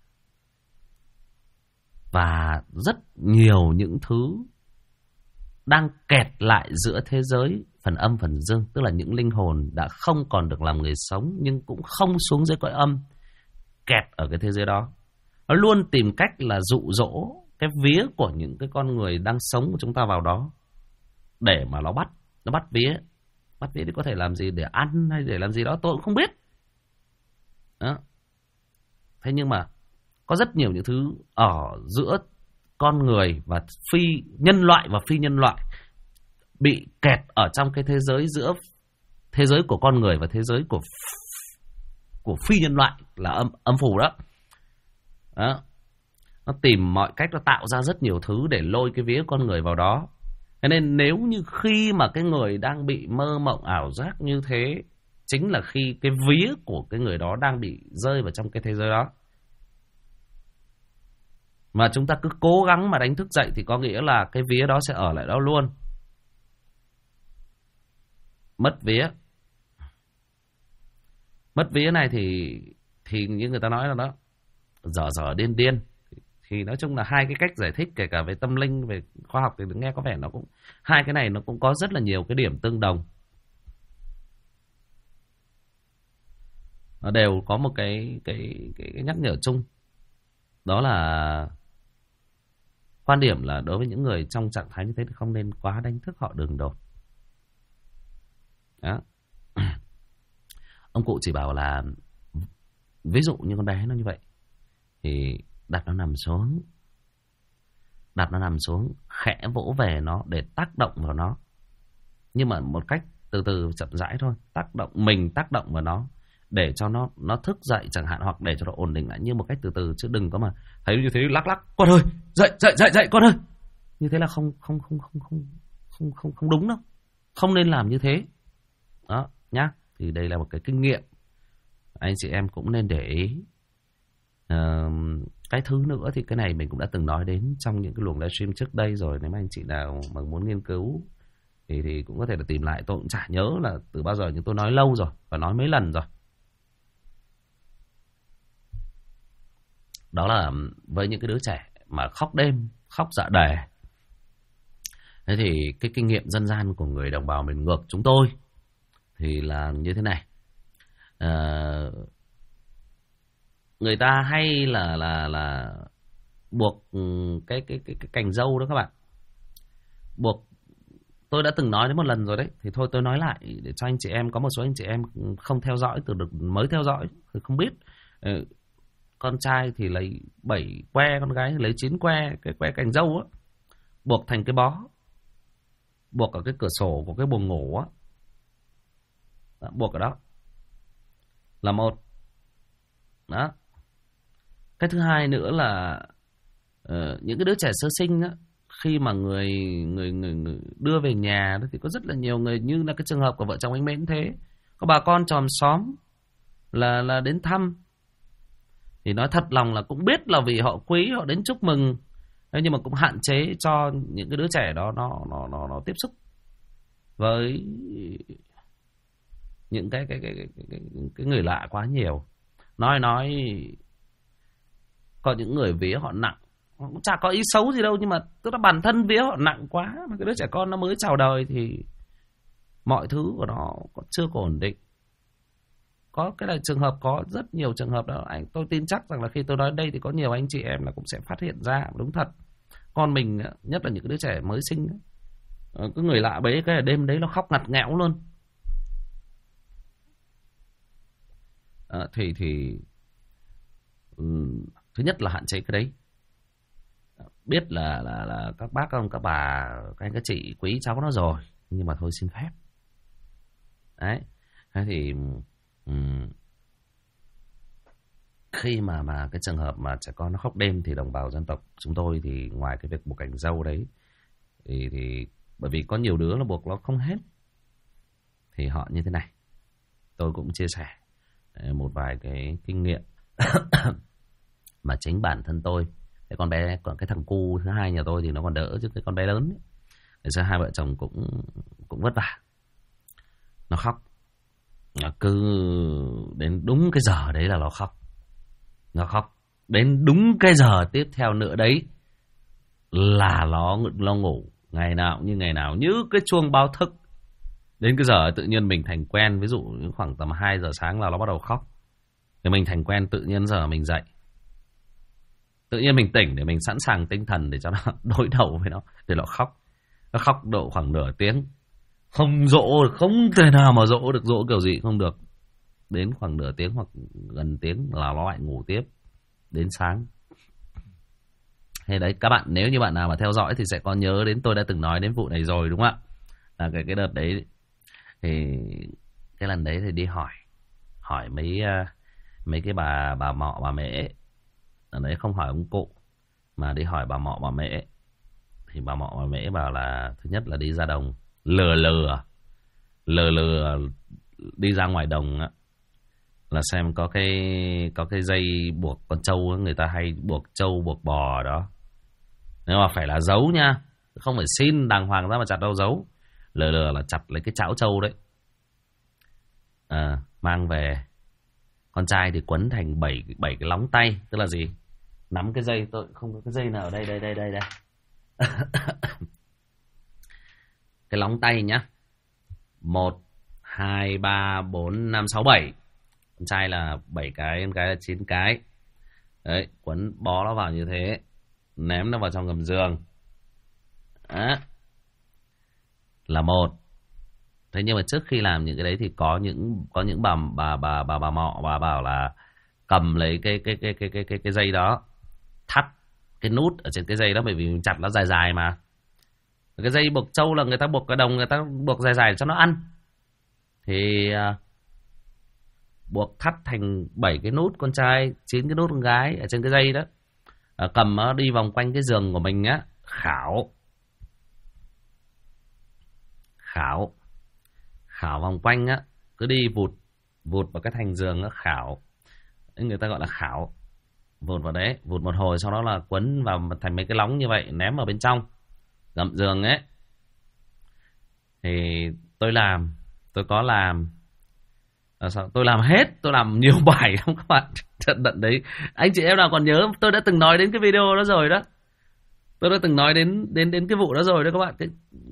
S1: Và rất nhiều những thứ đang kẹt lại giữa thế giới phần âm phần dương, tức là những linh hồn đã không còn được làm người sống nhưng cũng không xuống dưới cõi âm, kẹt ở cái thế giới đó. Nó luôn tìm cách là dụ dỗ cái vía của những cái con người đang sống của chúng ta vào đó, để mà nó bắt vía. Bắt vía thì có thể làm gì, để ăn hay để làm gì đó tôi cũng không biết đó. Thế nhưng mà có rất nhiều những thứ ở giữa con người và nhân loại và phi nhân loại bị kẹt ở trong cái thế giới giữa thế giới của con người và thế giới của phi nhân loại, là âm phủ đó. Nó tìm mọi cách, nó tạo ra rất nhiều thứ để lôi cái vía con người vào đó. Cho nên nếu như khi mà cái người đang bị mơ mộng ảo giác như thế, chính là khi cái vía của cái người đó đang bị rơi vào trong cái thế giới đó. Mà chúng ta cứ cố gắng mà đánh thức dậy thì có nghĩa là cái vía đó sẽ ở lại đó luôn. Mất vía này thì như người ta nói là đó, dở điên. Thì nói chung là hai cái cách giải thích, kể cả về tâm linh, về khoa học, thì nghe có vẻ nó cũng, hai cái này nó cũng có rất là nhiều cái điểm tương đồng. Nó đều có một cái nhắc nhở chung. Đó là quan điểm là đối với những người trong trạng thái như thế thì không nên quá đánh thức họ đường đột. Đó. Ông cụ chỉ bảo là ví dụ như con bé nó như vậy thì đặt nó nằm xuống, khẽ vỗ về nó để tác động vào nó, nhưng mà một cách từ từ chậm rãi thôi, tác động vào nó để cho nó thức dậy chẳng hạn, hoặc để cho nó ổn định lại, như một cách từ từ, chứ đừng có mà thấy như thế lắc con ơi, dậy con ơi, như thế là không đúng đâu, không nên làm như thế đó nhá. Thì đây là một cái kinh nghiệm anh chị em cũng nên để ý. Cái thứ nữa thì cái này mình cũng đã từng nói đến trong những cái luồng livestream trước đây rồi. Nếu mà anh chị nào mà muốn nghiên cứu thì cũng có thể là tìm lại. Tôi cũng chả nhớ là từ bao giờ, nhưng tôi nói lâu rồi và nói mấy lần rồi. Đó là với những cái đứa trẻ mà khóc đêm, khóc dạ đề. Thế thì cái kinh nghiệm dân gian của người đồng bào miền ngược chúng tôi thì là như thế này. Người ta hay là buộc cái cành dâu đó các bạn. Buộc, tôi đã từng nói đến một lần rồi đấy, thì thôi tôi nói lại để cho anh chị em, có một số anh chị em không theo dõi, từ được mới theo dõi thì không biết. Con trai thì lấy 7 que, con gái thì lấy 9 que, cái que cành dâu á. buộc thành cái bó, buộc ở cái cửa sổ của cái buồng ngủ á. Đó, buộc ở đó là một. Đó. Cái thứ hai nữa là những cái đứa trẻ sơ sinh á, khi mà người đưa về nhà thì có rất là nhiều người, như là cái trường hợp của vợ chồng anh Mến thế, có bà con chòm xóm là đến thăm, thì nói thật lòng là cũng biết là vì họ quý, họ đến chúc mừng, nhưng mà cũng hạn chế cho những cái đứa trẻ đó nó tiếp xúc với những cái người lạ quá nhiều. Nói có những người vía họ nặng, họ cũng chả có ý xấu gì đâu, nhưng mà tức là bản thân vía họ nặng quá, mà cái đứa trẻ con nó mới chào đời thì mọi thứ của nó chưa có ổn định. Có cái này trường hợp, có rất nhiều trường hợp đó. Tôi tin chắc rằng là khi tôi nói đây thì có nhiều anh chị em là cũng sẽ phát hiện ra. Đúng thật, con mình, nhất là những cái đứa trẻ mới sinh, cứ người lạ bế cái đêm đấy nó khóc ngặt nghẽo luôn. Thứ nhất là hạn chế cái đấy. Biết là các bác ông, các bà, các anh các chị quý cháu nó rồi, nhưng mà thôi xin phép. Đấy. Thế thì khi mà cái trường hợp mà trẻ con nó khóc đêm thì đồng bào dân tộc chúng tôi thì ngoài cái việc buộc ảnh dâu đấy thì bởi vì có nhiều đứa nó buộc nó không hết, thì họ như thế này. Tôi cũng chia sẻ một vài cái kinh nghiệm mà chính bản thân tôi, cái con bé, còn cái thằng cu thứ hai nhà tôi thì nó còn đỡ, chứ cái con bé lớn ấy, để cho hai vợ chồng cũng vất vả. Nó khóc, nó cứ đến đúng cái giờ đấy là nó khóc. Nó khóc đến đúng cái giờ tiếp theo nữa đấy là nó ngủ. Ngày nào như cái chuông báo thức. Đến cái giờ tự nhiên mình thành quen, ví dụ khoảng tầm 2 giờ sáng là nó bắt đầu khóc, thì mình thành quen, tự nhiên giờ mình dậy, tự nhiên mình tỉnh để mình sẵn sàng tinh thần để cho nó đối đầu với nó, thì nó khóc. Nó khóc độ khoảng nửa tiếng, không dỗ, không thể nào mà dỗ được, dỗ kiểu gì không được. Đến khoảng nửa tiếng hoặc gần tiếng là nó lại ngủ tiếp đến sáng. Thế đấy, các bạn nếu như bạn nào mà theo dõi thì sẽ có nhớ đến tôi đã từng nói đến vụ này rồi, đúng không ạ? Là cái đợt đấy thì cái lần đấy thì đi hỏi mấy cái bà mọ bà mễ. Ở đấy không hỏi ông cụ mà đi hỏi bà mọ bà mễ. Thì bà mọ bà mễ bảo là thứ nhất là đi ra đồng lừa đi ra ngoài đồng á, là xem có cái dây buộc con trâu, người ta hay buộc trâu buộc bò đó, nhưng mà phải là giấu nha, không phải xin đàng hoàng ra mà chặt đâu, giấu. Lừa là chặt lấy cái chảo trâu đấy, mang về. Con trai thì quấn thành 7 cái lóng tay, tức là gì? Nắm cái dây, tôi không có cái dây nào ở đây. Cái lóng tay nhá. 1, 2, 3, 4, 5, 6, 7. Con trai là 7 cái, con gái là 9 cái. Đấy, quấn bó nó vào như thế, ném nó vào trong gầm giường. Đó. Là một. Thế nhưng mà trước khi làm những cái đấy thì có những bà mọ, bà bảo là cầm lấy cái dây đó, thắt cái nút ở trên cái dây đó, bởi vì mình chặt nó dài mà. Cái dây buộc trâu là người ta buộc cái đồng, người ta buộc dài cho nó ăn. Thì buộc thắt thành 7 cái nút con trai, 9 cái nút con gái ở trên cái dây đó. Cầm nó đi vòng quanh cái giường của mình á, khảo vòng quanh á, cứ đi vụt vào cái thành giường á, khảo. Người ta gọi là khảo. Vụt vào đấy, vụt một hồi, sau đó là quấn vào thành mấy cái lóng như vậy, ném vào bên trong gầm giường ấy. Thì tôi có làm. Tôi làm hết, tôi làm nhiều bài lắm các bạn. Trận đận đấy, anh chị em nào còn nhớ, tôi đã từng nói đến cái video đó rồi đó. Tôi đã từng nói đến cái vụ đó rồi đó các bạn.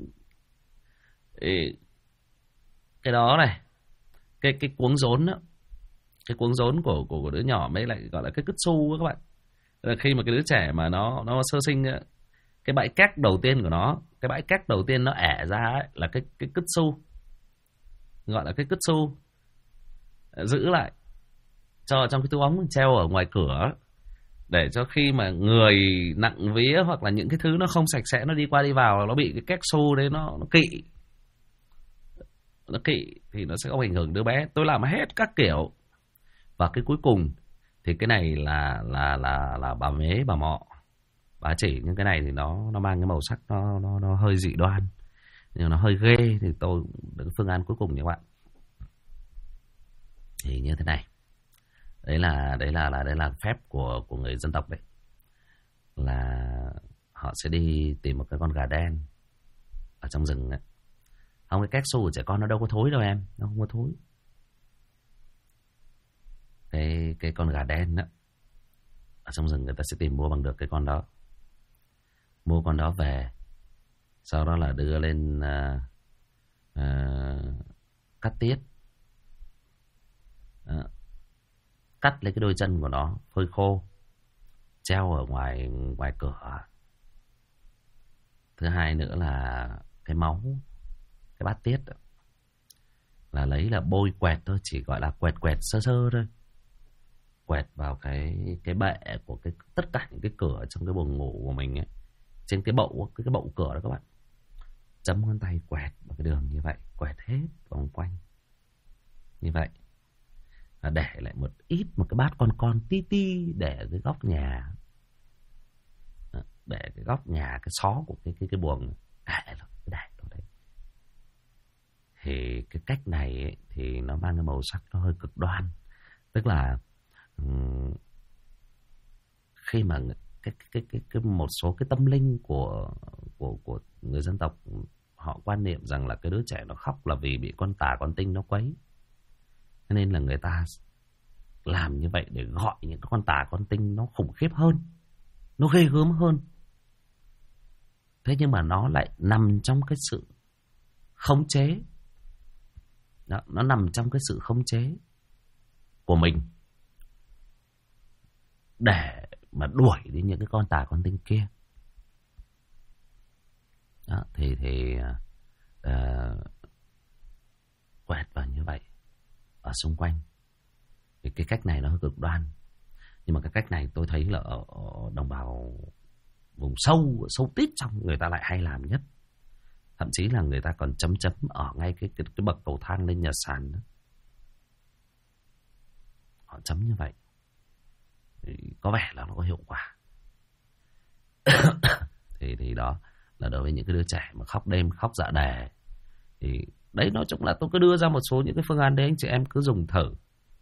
S1: Cái đó này, cái cuống rốn đó, cái cuống rốn của đứa nhỏ mới lại gọi là cái cứt su các bạn. Là khi mà cái đứa trẻ mà nó sơ sinh, cái bãi cát đầu tiên của nó, cái bãi cát đầu tiên nó ẻ ra ấy, là cái cứt su, gọi là cái cứt su. Giữ lại cho trong cái túi ống treo ở ngoài cửa. Để cho khi mà người nặng vía hoặc là những cái thứ nó không sạch sẽ nó đi qua đi vào, nó bị cái kép su đấy nó kỵ. Nó kỵ thì nó sẽ không ảnh hưởng đứa bé. Tôi làm hết các kiểu. Và cái cuối cùng thì cái này là bà mế bà mọ. Bà chỉ những cái này thì nó mang cái màu sắc nó hơi dị đoan, nhưng nó hơi ghê, thì tôi được phương án cuối cùng như các bạn. Thì như thế này. Đấy là phép của người dân tộc đấy. Là họ sẽ đi tìm một cái con gà đen ở trong rừng ấy. Không, cái két su của trẻ con nó đâu có thối đâu em, nó không có thối. Cái con gà đen đó ở trong rừng người ta sẽ tìm mua bằng được cái con đó. Mua con đó về, sau đó là đưa lên cắt tiết. Cắt lấy cái đôi chân của nó, phơi khô, treo ở ngoài cửa. Thứ hai nữa là cái máu, cái bát tiết đó, là lấy là bôi quẹt thôi, chỉ gọi là quẹt sơ sơ thôi. Quẹt vào cái bệ của tất cả những cái cửa trong cái buồng ngủ của mình ấy. Trên cái bậu cửa đó các bạn. Chấm ngón tay quẹt vào cái đường như vậy, quẹt hết vòng quanh. Như vậy. Và để lại một cái bát con tí để ở cái góc nhà. Để cái góc nhà, cái xó của cái buồng để nó đấy. Thì cái cách này ấy, thì nó mang cái màu sắc nó hơi cực đoan. Tức là khi mà cái một số cái tâm linh của người dân tộc họ quan niệm rằng là cái đứa trẻ nó khóc là vì bị con tà con tinh nó quấy. Cho nên là người ta làm như vậy để gọi những cái con tà con tinh nó khủng khiếp hơn, nó ghê gớm hơn. Thế nhưng mà nó lại nằm trong cái sự khống chế. Đó, nó nằm trong cái sự khống chế của mình để mà đuổi đi những cái con tà con tinh kia. Đó, thì quẹt vào như vậy ở xung quanh. Thì cái cách này nó hơi cực đoan, nhưng mà cái cách này tôi thấy là ở đồng bào vùng sâu tít trong người ta lại hay làm nhất. Thậm chí là người ta còn chấm ở ngay cái bậc cầu thang lên nhà sàn đó. Họ chấm như vậy thì có vẻ là nó có hiệu quả. thì đó là đối với những cái đứa trẻ mà khóc đêm, khóc dạ đề. Thì đấy, nói chung là tôi cứ đưa ra một số những cái phương án đấy, anh chị em cứ dùng thử.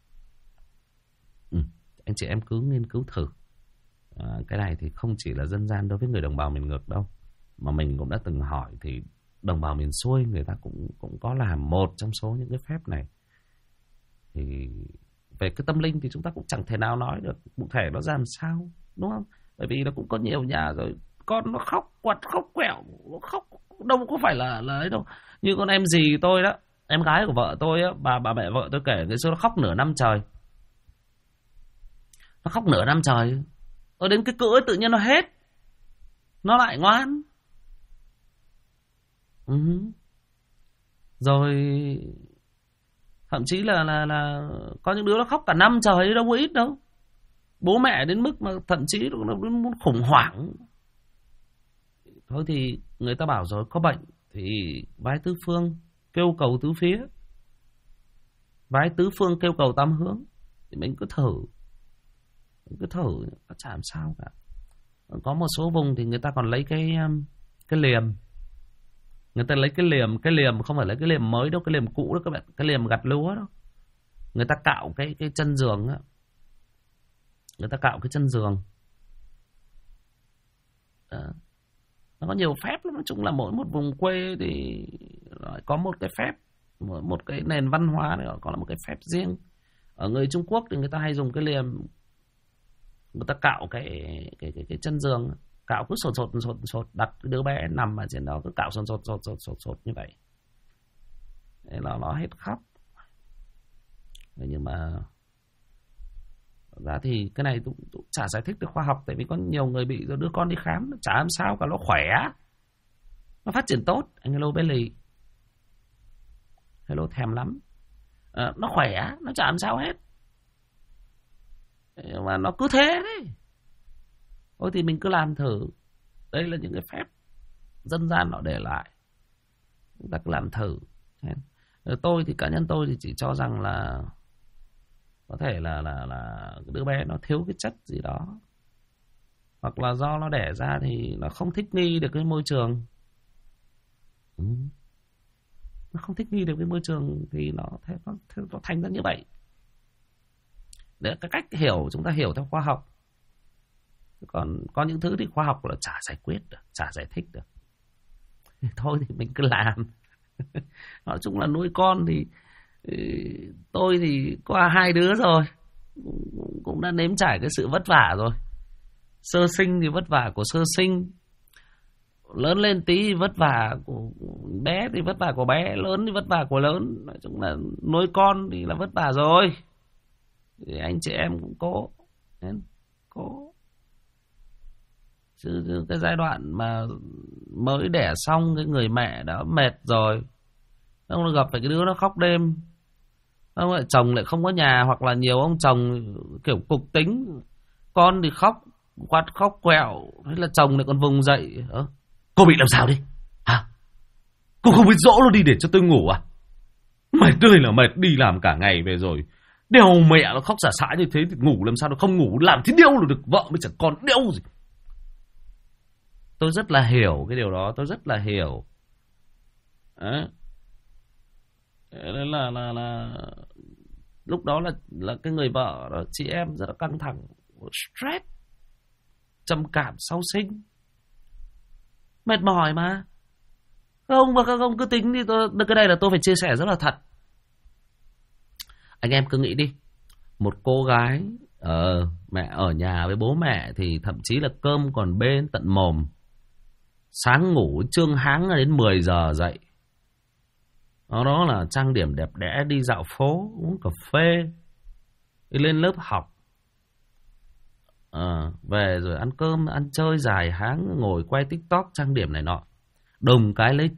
S1: Anh chị em cứ nghiên cứu thử. Cái này thì không chỉ là dân gian đối với người đồng bào miền ngược đâu, mà mình cũng đã từng hỏi thì đồng bào miền xuôi người ta cũng có làm một trong số những cái phép này. Thì về cái tâm linh thì chúng ta cũng chẳng thể nào nói được cụ thể nó ra làm sao, đúng không? Bởi vì nó cũng có nhiều nhà rồi con nó khóc quặt khóc quẹo, nó khóc đâu có phải là ấy đâu. Như con em dì tôi đó, em gái của vợ tôi á, bà mẹ vợ tôi kể ngày xưa nó khóc nửa năm trời. Nó khóc nửa năm trời, ở đến cái cưỡi tự nhiên nó hết, nó lại ngoan. Rồi thậm chí là có những đứa nó khóc cả năm trời, đâu có ít đâu. Bố mẹ đến mức mà thậm chí nó muốn khủng hoảng. Thôi thì người ta bảo rồi, có bệnh thì vái tứ phương kêu cầu tứ phía, vái tứ phương kêu cầu tam hướng. Thì mình cứ thử, nó chả làm sao cả. Có một số vùng thì người ta còn lấy cái liềm. Người ta lấy cái liềm không phải lấy cái liềm mới đâu, cái liềm cũ đó các bạn, cái liềm gặt lúa đó. Người ta cạo cái chân giường á. Người ta cạo cái chân giường. Đó. Nó có nhiều phép lắm. Nói chung là mỗi một vùng quê thì có một cái phép, một cái nền văn hóa này có là một cái phép riêng. Ở người Trung Quốc thì người ta hay dùng cái liềm, người ta cạo cái chân giường, cạo cứ sột, đặt cái đứa bé nằm ở trên đó cứ cạo sột như vậy. Thế là nó hết khóc. Nhưng mà ra thì cái này cũng chả giải thích được khoa học. Tại vì có nhiều người bị rồi đưa con đi khám, chả làm sao cả, nó khỏe, nó phát triển tốt. Anh hello bé lì, hello thèm lắm. Nó khỏe, nó chả làm sao hết. Nhưng mà nó cứ thế đấy. Thôi thì mình cứ làm thử. Đây là những cái phép dân gian họ để lại, chúng ta cứ làm thử. Tôi thì cá nhân tôi thì chỉ cho rằng là có thể là đứa bé nó thiếu cái chất gì đó, hoặc là do nó đẻ ra thì nó không thích nghi được cái môi trường. Nó không thích nghi được cái môi trường thì nó thành ra như vậy. Đấy là cái cách hiểu, chúng ta hiểu theo khoa học. Còn có những thứ thì khoa học là chả giải quyết được, chả giải thích được. Thôi thì mình cứ làm. Nói chung là nuôi con thì tôi thì qua 2 đứa rồi, cũng đã nếm trải cái sự vất vả rồi. Sơ sinh thì vất vả của sơ sinh, lớn lên tí thì vất vả của bé, thì vất vả của bé, lớn thì vất vả của lớn. Nói chung là nuôi con thì là vất vả rồi, thì anh chị em cũng cố. Chứ cái giai đoạn mà mới đẻ xong, cái người mẹ đã mệt rồi, ông gặp phải cái đứa nó khóc đêm, ông lại chồng lại không có nhà, hoặc là nhiều ông chồng kiểu cục tính, con thì khóc quạt khóc quẹo, thế là chồng lại còn vùng dậy. Cô bị làm sao đi hả? Cô không biết dỗ nó đi để cho tôi ngủ à? Mệt ơi là mệt, đi làm cả ngày về rồi đeo mẹ nó khóc xả xả như thế thì ngủ làm sao? Nó không ngủ làm thế đeo được, vợ mới chẳng còn đeo gì. Tôi rất là hiểu cái điều đó, tôi rất là hiểu. Đấy. Nên là lúc đó là cái người vợ đó, chị em rất là căng thẳng, stress, trầm cảm sau sinh, mệt mỏi mà. Các ông cứ tính đi, cái này là tôi phải chia sẻ rất là thật. Anh em cứ nghĩ đi, một cô gái mẹ ở nhà với bố mẹ thì thậm chí là cơm còn bê tận mồm, sáng ngủ trương háng đến 10 giờ dậy, đó là trang điểm đẹp đẽ, đi dạo phố, uống cà phê, đi lên lớp học, về rồi ăn cơm, ăn chơi dài háng, ngồi quay TikTok, trang điểm này nọ. Đùng cái lấy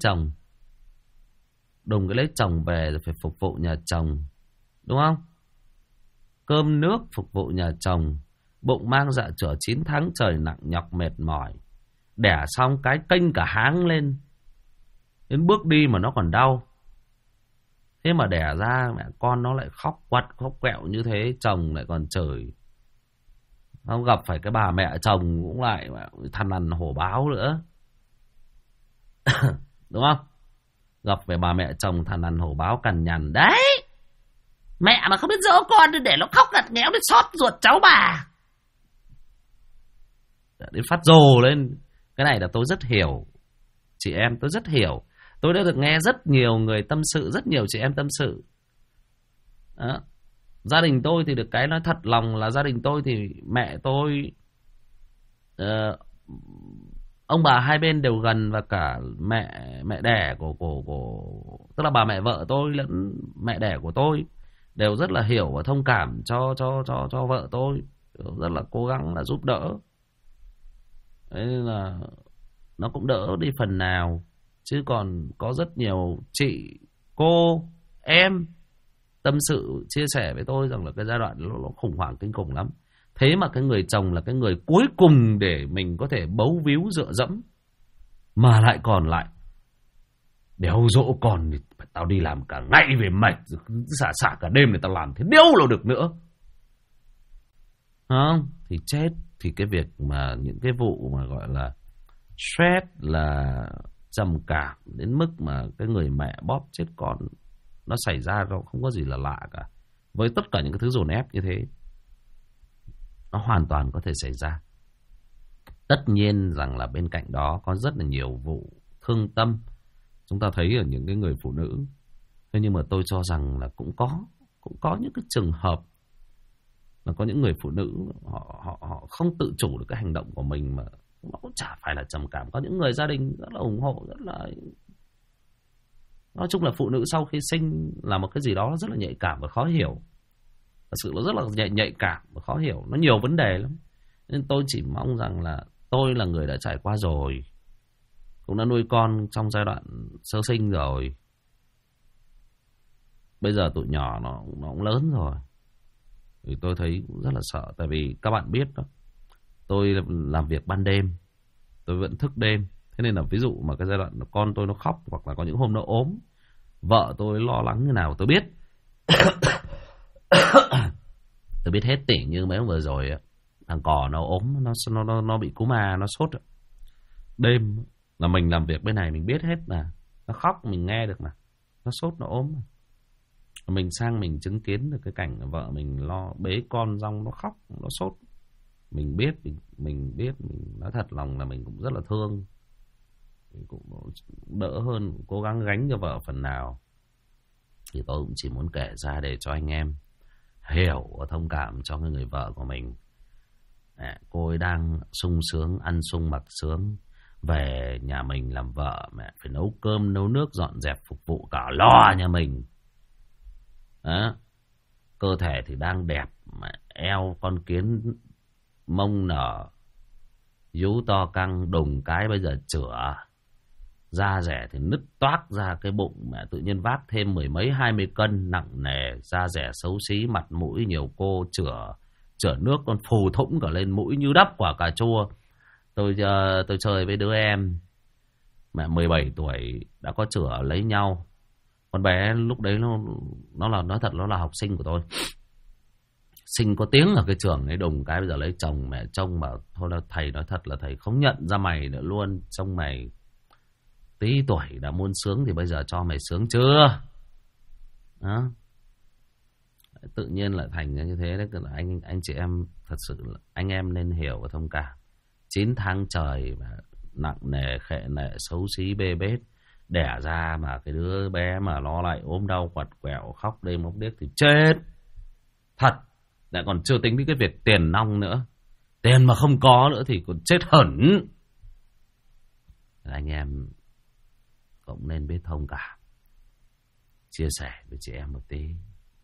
S1: chồng về rồi phải phục vụ nhà chồng, đúng không? Cơm nước phục vụ nhà chồng, bụng mang dạ chửa 9 tháng trời nặng nhọc mệt mỏi, đẻ xong cái kênh cả háng lên, đến bước đi mà nó còn đau. Thế mà đẻ ra mẹ con nó lại khóc quắt khóc quẹo như thế, chồng lại còn chửi. Không gặp phải cái bà mẹ chồng cũng lại thằn lằn hổ báo nữa. Đúng không? Gặp phải bà mẹ chồng thằn lằn hổ báo cằn nhằn. Đấy, mẹ mà không biết dỗ con để nó khóc ngặt nghẽo đến xót ruột cháu bà, đến phát rồ lên. Cái này là tôi rất hiểu. Chị em tôi rất hiểu. Tôi đã được nghe rất nhiều người tâm sự, rất nhiều chị em tâm sự. Đó. Gia đình tôi thì được cái nói thật lòng là gia đình tôi thì mẹ tôi, ông bà hai bên đều gần, và cả mẹ đẻ của tức là bà mẹ vợ tôi lẫn mẹ đẻ của tôi đều rất là hiểu và thông cảm cho vợ tôi, rất là cố gắng là giúp đỡ. Đấy nên là nó cũng đỡ đi phần nào. Chứ còn có rất nhiều chị, cô, em tâm sự chia sẻ với tôi rằng là cái giai đoạn nó khủng hoảng kinh khủng lắm. Thế mà cái người chồng là cái người cuối cùng để mình có thể bấu víu dựa dẫm, mà lại còn lại đéo dỗ con thì tao đi làm cả ngày về mệt, xả cả đêm để tao làm thế đéo là được nữa. Không thì chết. Thì cái việc mà những cái vụ mà gọi là stress, là trầm cảm đến mức mà cái người mẹ bóp chết con, nó xảy ra đâu không có gì là lạ cả. Với tất cả những cái thứ dồn ép như thế, nó hoàn toàn có thể xảy ra. Tất nhiên rằng là bên cạnh đó có rất là nhiều vụ thương tâm chúng ta thấy ở những cái người phụ nữ. Thế nhưng mà tôi cho rằng là cũng có những cái trường hợp là có những người phụ nữ họ không tự chủ được cái hành động của mình, mà nó cũng chả phải là trầm cảm. Có những người gia đình rất là ủng hộ, rất là... Nói chung là phụ nữ sau khi sinh là một cái gì đó rất là nhạy cảm và khó hiểu. Thật sự nó rất là nhạy cảm và khó hiểu. Nó nhiều vấn đề lắm. Nên tôi chỉ mong rằng là tôi là người đã trải qua rồi, cũng đã nuôi con trong giai đoạn sơ sinh rồi. Bây giờ tụi nhỏ nó cũng lớn rồi, thì tôi thấy cũng rất là sợ. Tại vì các bạn biết đó, tôi làm việc ban đêm, tôi vẫn thức đêm. Thế nên là ví dụ mà cái giai đoạn con tôi nó khóc, hoặc là có những hôm nó ốm, vợ tôi lo lắng như nào tôi biết. Tôi biết hết. Tỉ như mấy hôm vừa rồi thằng cò nó ốm, nó bị cúm A, nó sốt. Đêm là mình làm việc bên này mình biết hết mà. Nó khóc mình nghe được mà. Nó sốt nó ốm mà. Mình sang mình chứng kiến được cái cảnh vợ mình lo bế con xong nó khóc, nó sốt. Mình biết, mình nói thật lòng là mình cũng rất là thương. Mình cũng đỡ hơn, cố gắng gánh cho vợ phần nào. Thì tôi cũng chỉ muốn kể ra để cho anh em hiểu và thông cảm cho người vợ của mình. Cô ấy đang sung sướng, ăn sung mặc sướng, về nhà mình làm vợ, mẹ phải nấu cơm, nấu nước, dọn dẹp, phục vụ cả lo nhà mình. Đó. Cơ thể thì đang đẹp, mà eo con kiến, mông nở, vú to căng, đùng cái bây giờ chữa. Da rẻ thì nứt toác ra cái bụng, mẹ tự nhiên vác thêm 10 mấy 20 cân nặng nề, da rẻ xấu xí, mặt mũi nhiều cô chữa nước con phù thủng cả lên mũi như đắp quả cà chua. Tôi chơi với đứa em mẹ 17 tuổi đã có chữa lấy nhau. Con bé lúc đấy nó là, nói thật, nó là học sinh của tôi. Sinh có tiếng ở cái trường ấy, đùng cái bây giờ lấy chồng. Mẹ trông mà thôi là thầy nói thật là thầy không nhận ra mày nữa luôn. Trông mày tí tuổi đã muốn sướng thì bây giờ cho mày sướng chưa? Đó. Tự nhiên lại thành như thế đấy. Anh chị em thật sự là anh em nên hiểu và thông cảm. 9 tháng trời mà nặng nề, khệ nệ, xấu xí, bê bết, đẻ ra mà cái đứa bé mà nó lại ốm đau quặt quẹo, khóc đêm khóc điếc thì chết thật. Lại còn chưa tính đến cái việc tiền nong nữa. Tiền mà không có nữa thì còn chết hẳn. Anh em cũng nên biết thông cảm, chia sẻ với chị em một tí.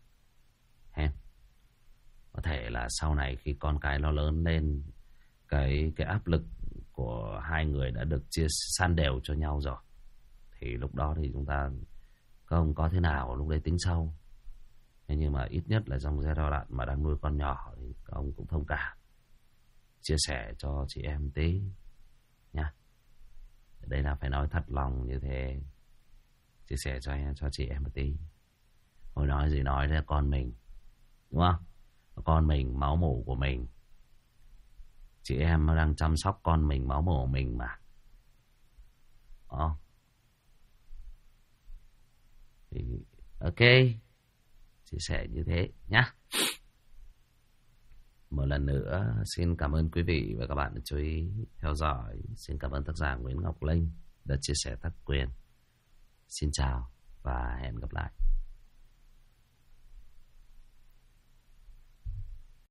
S1: Có thể là sau này khi con cái nó lớn lên, cái áp lực của hai người đã được chia san đều cho nhau rồi, thì lúc đó thì chúng ta không có thế nào lúc đấy tính sau. Nhưng mà ít nhất là trong giai đoạn mà đang nuôi con nhỏ thì ông cũng thông cảm, chia sẻ cho chị em tí nha. Đây là phải nói thật lòng như thế, chia sẻ cho chị em một tí. Hồi nói gì nói là con mình, đúng không? Con mình, máu mủ của mình. Chị em nó đang chăm sóc con mình, máu mủ của mình mà. Thì ok, chia sẻ như thế nhá. Một lần nữa xin cảm ơn quý vị và các bạn đã chú ý theo dõi. Xin cảm ơn tác giả Nguyễn Ngọc Linh đã chia sẻ tác quyền. Xin chào và hẹn gặp lại.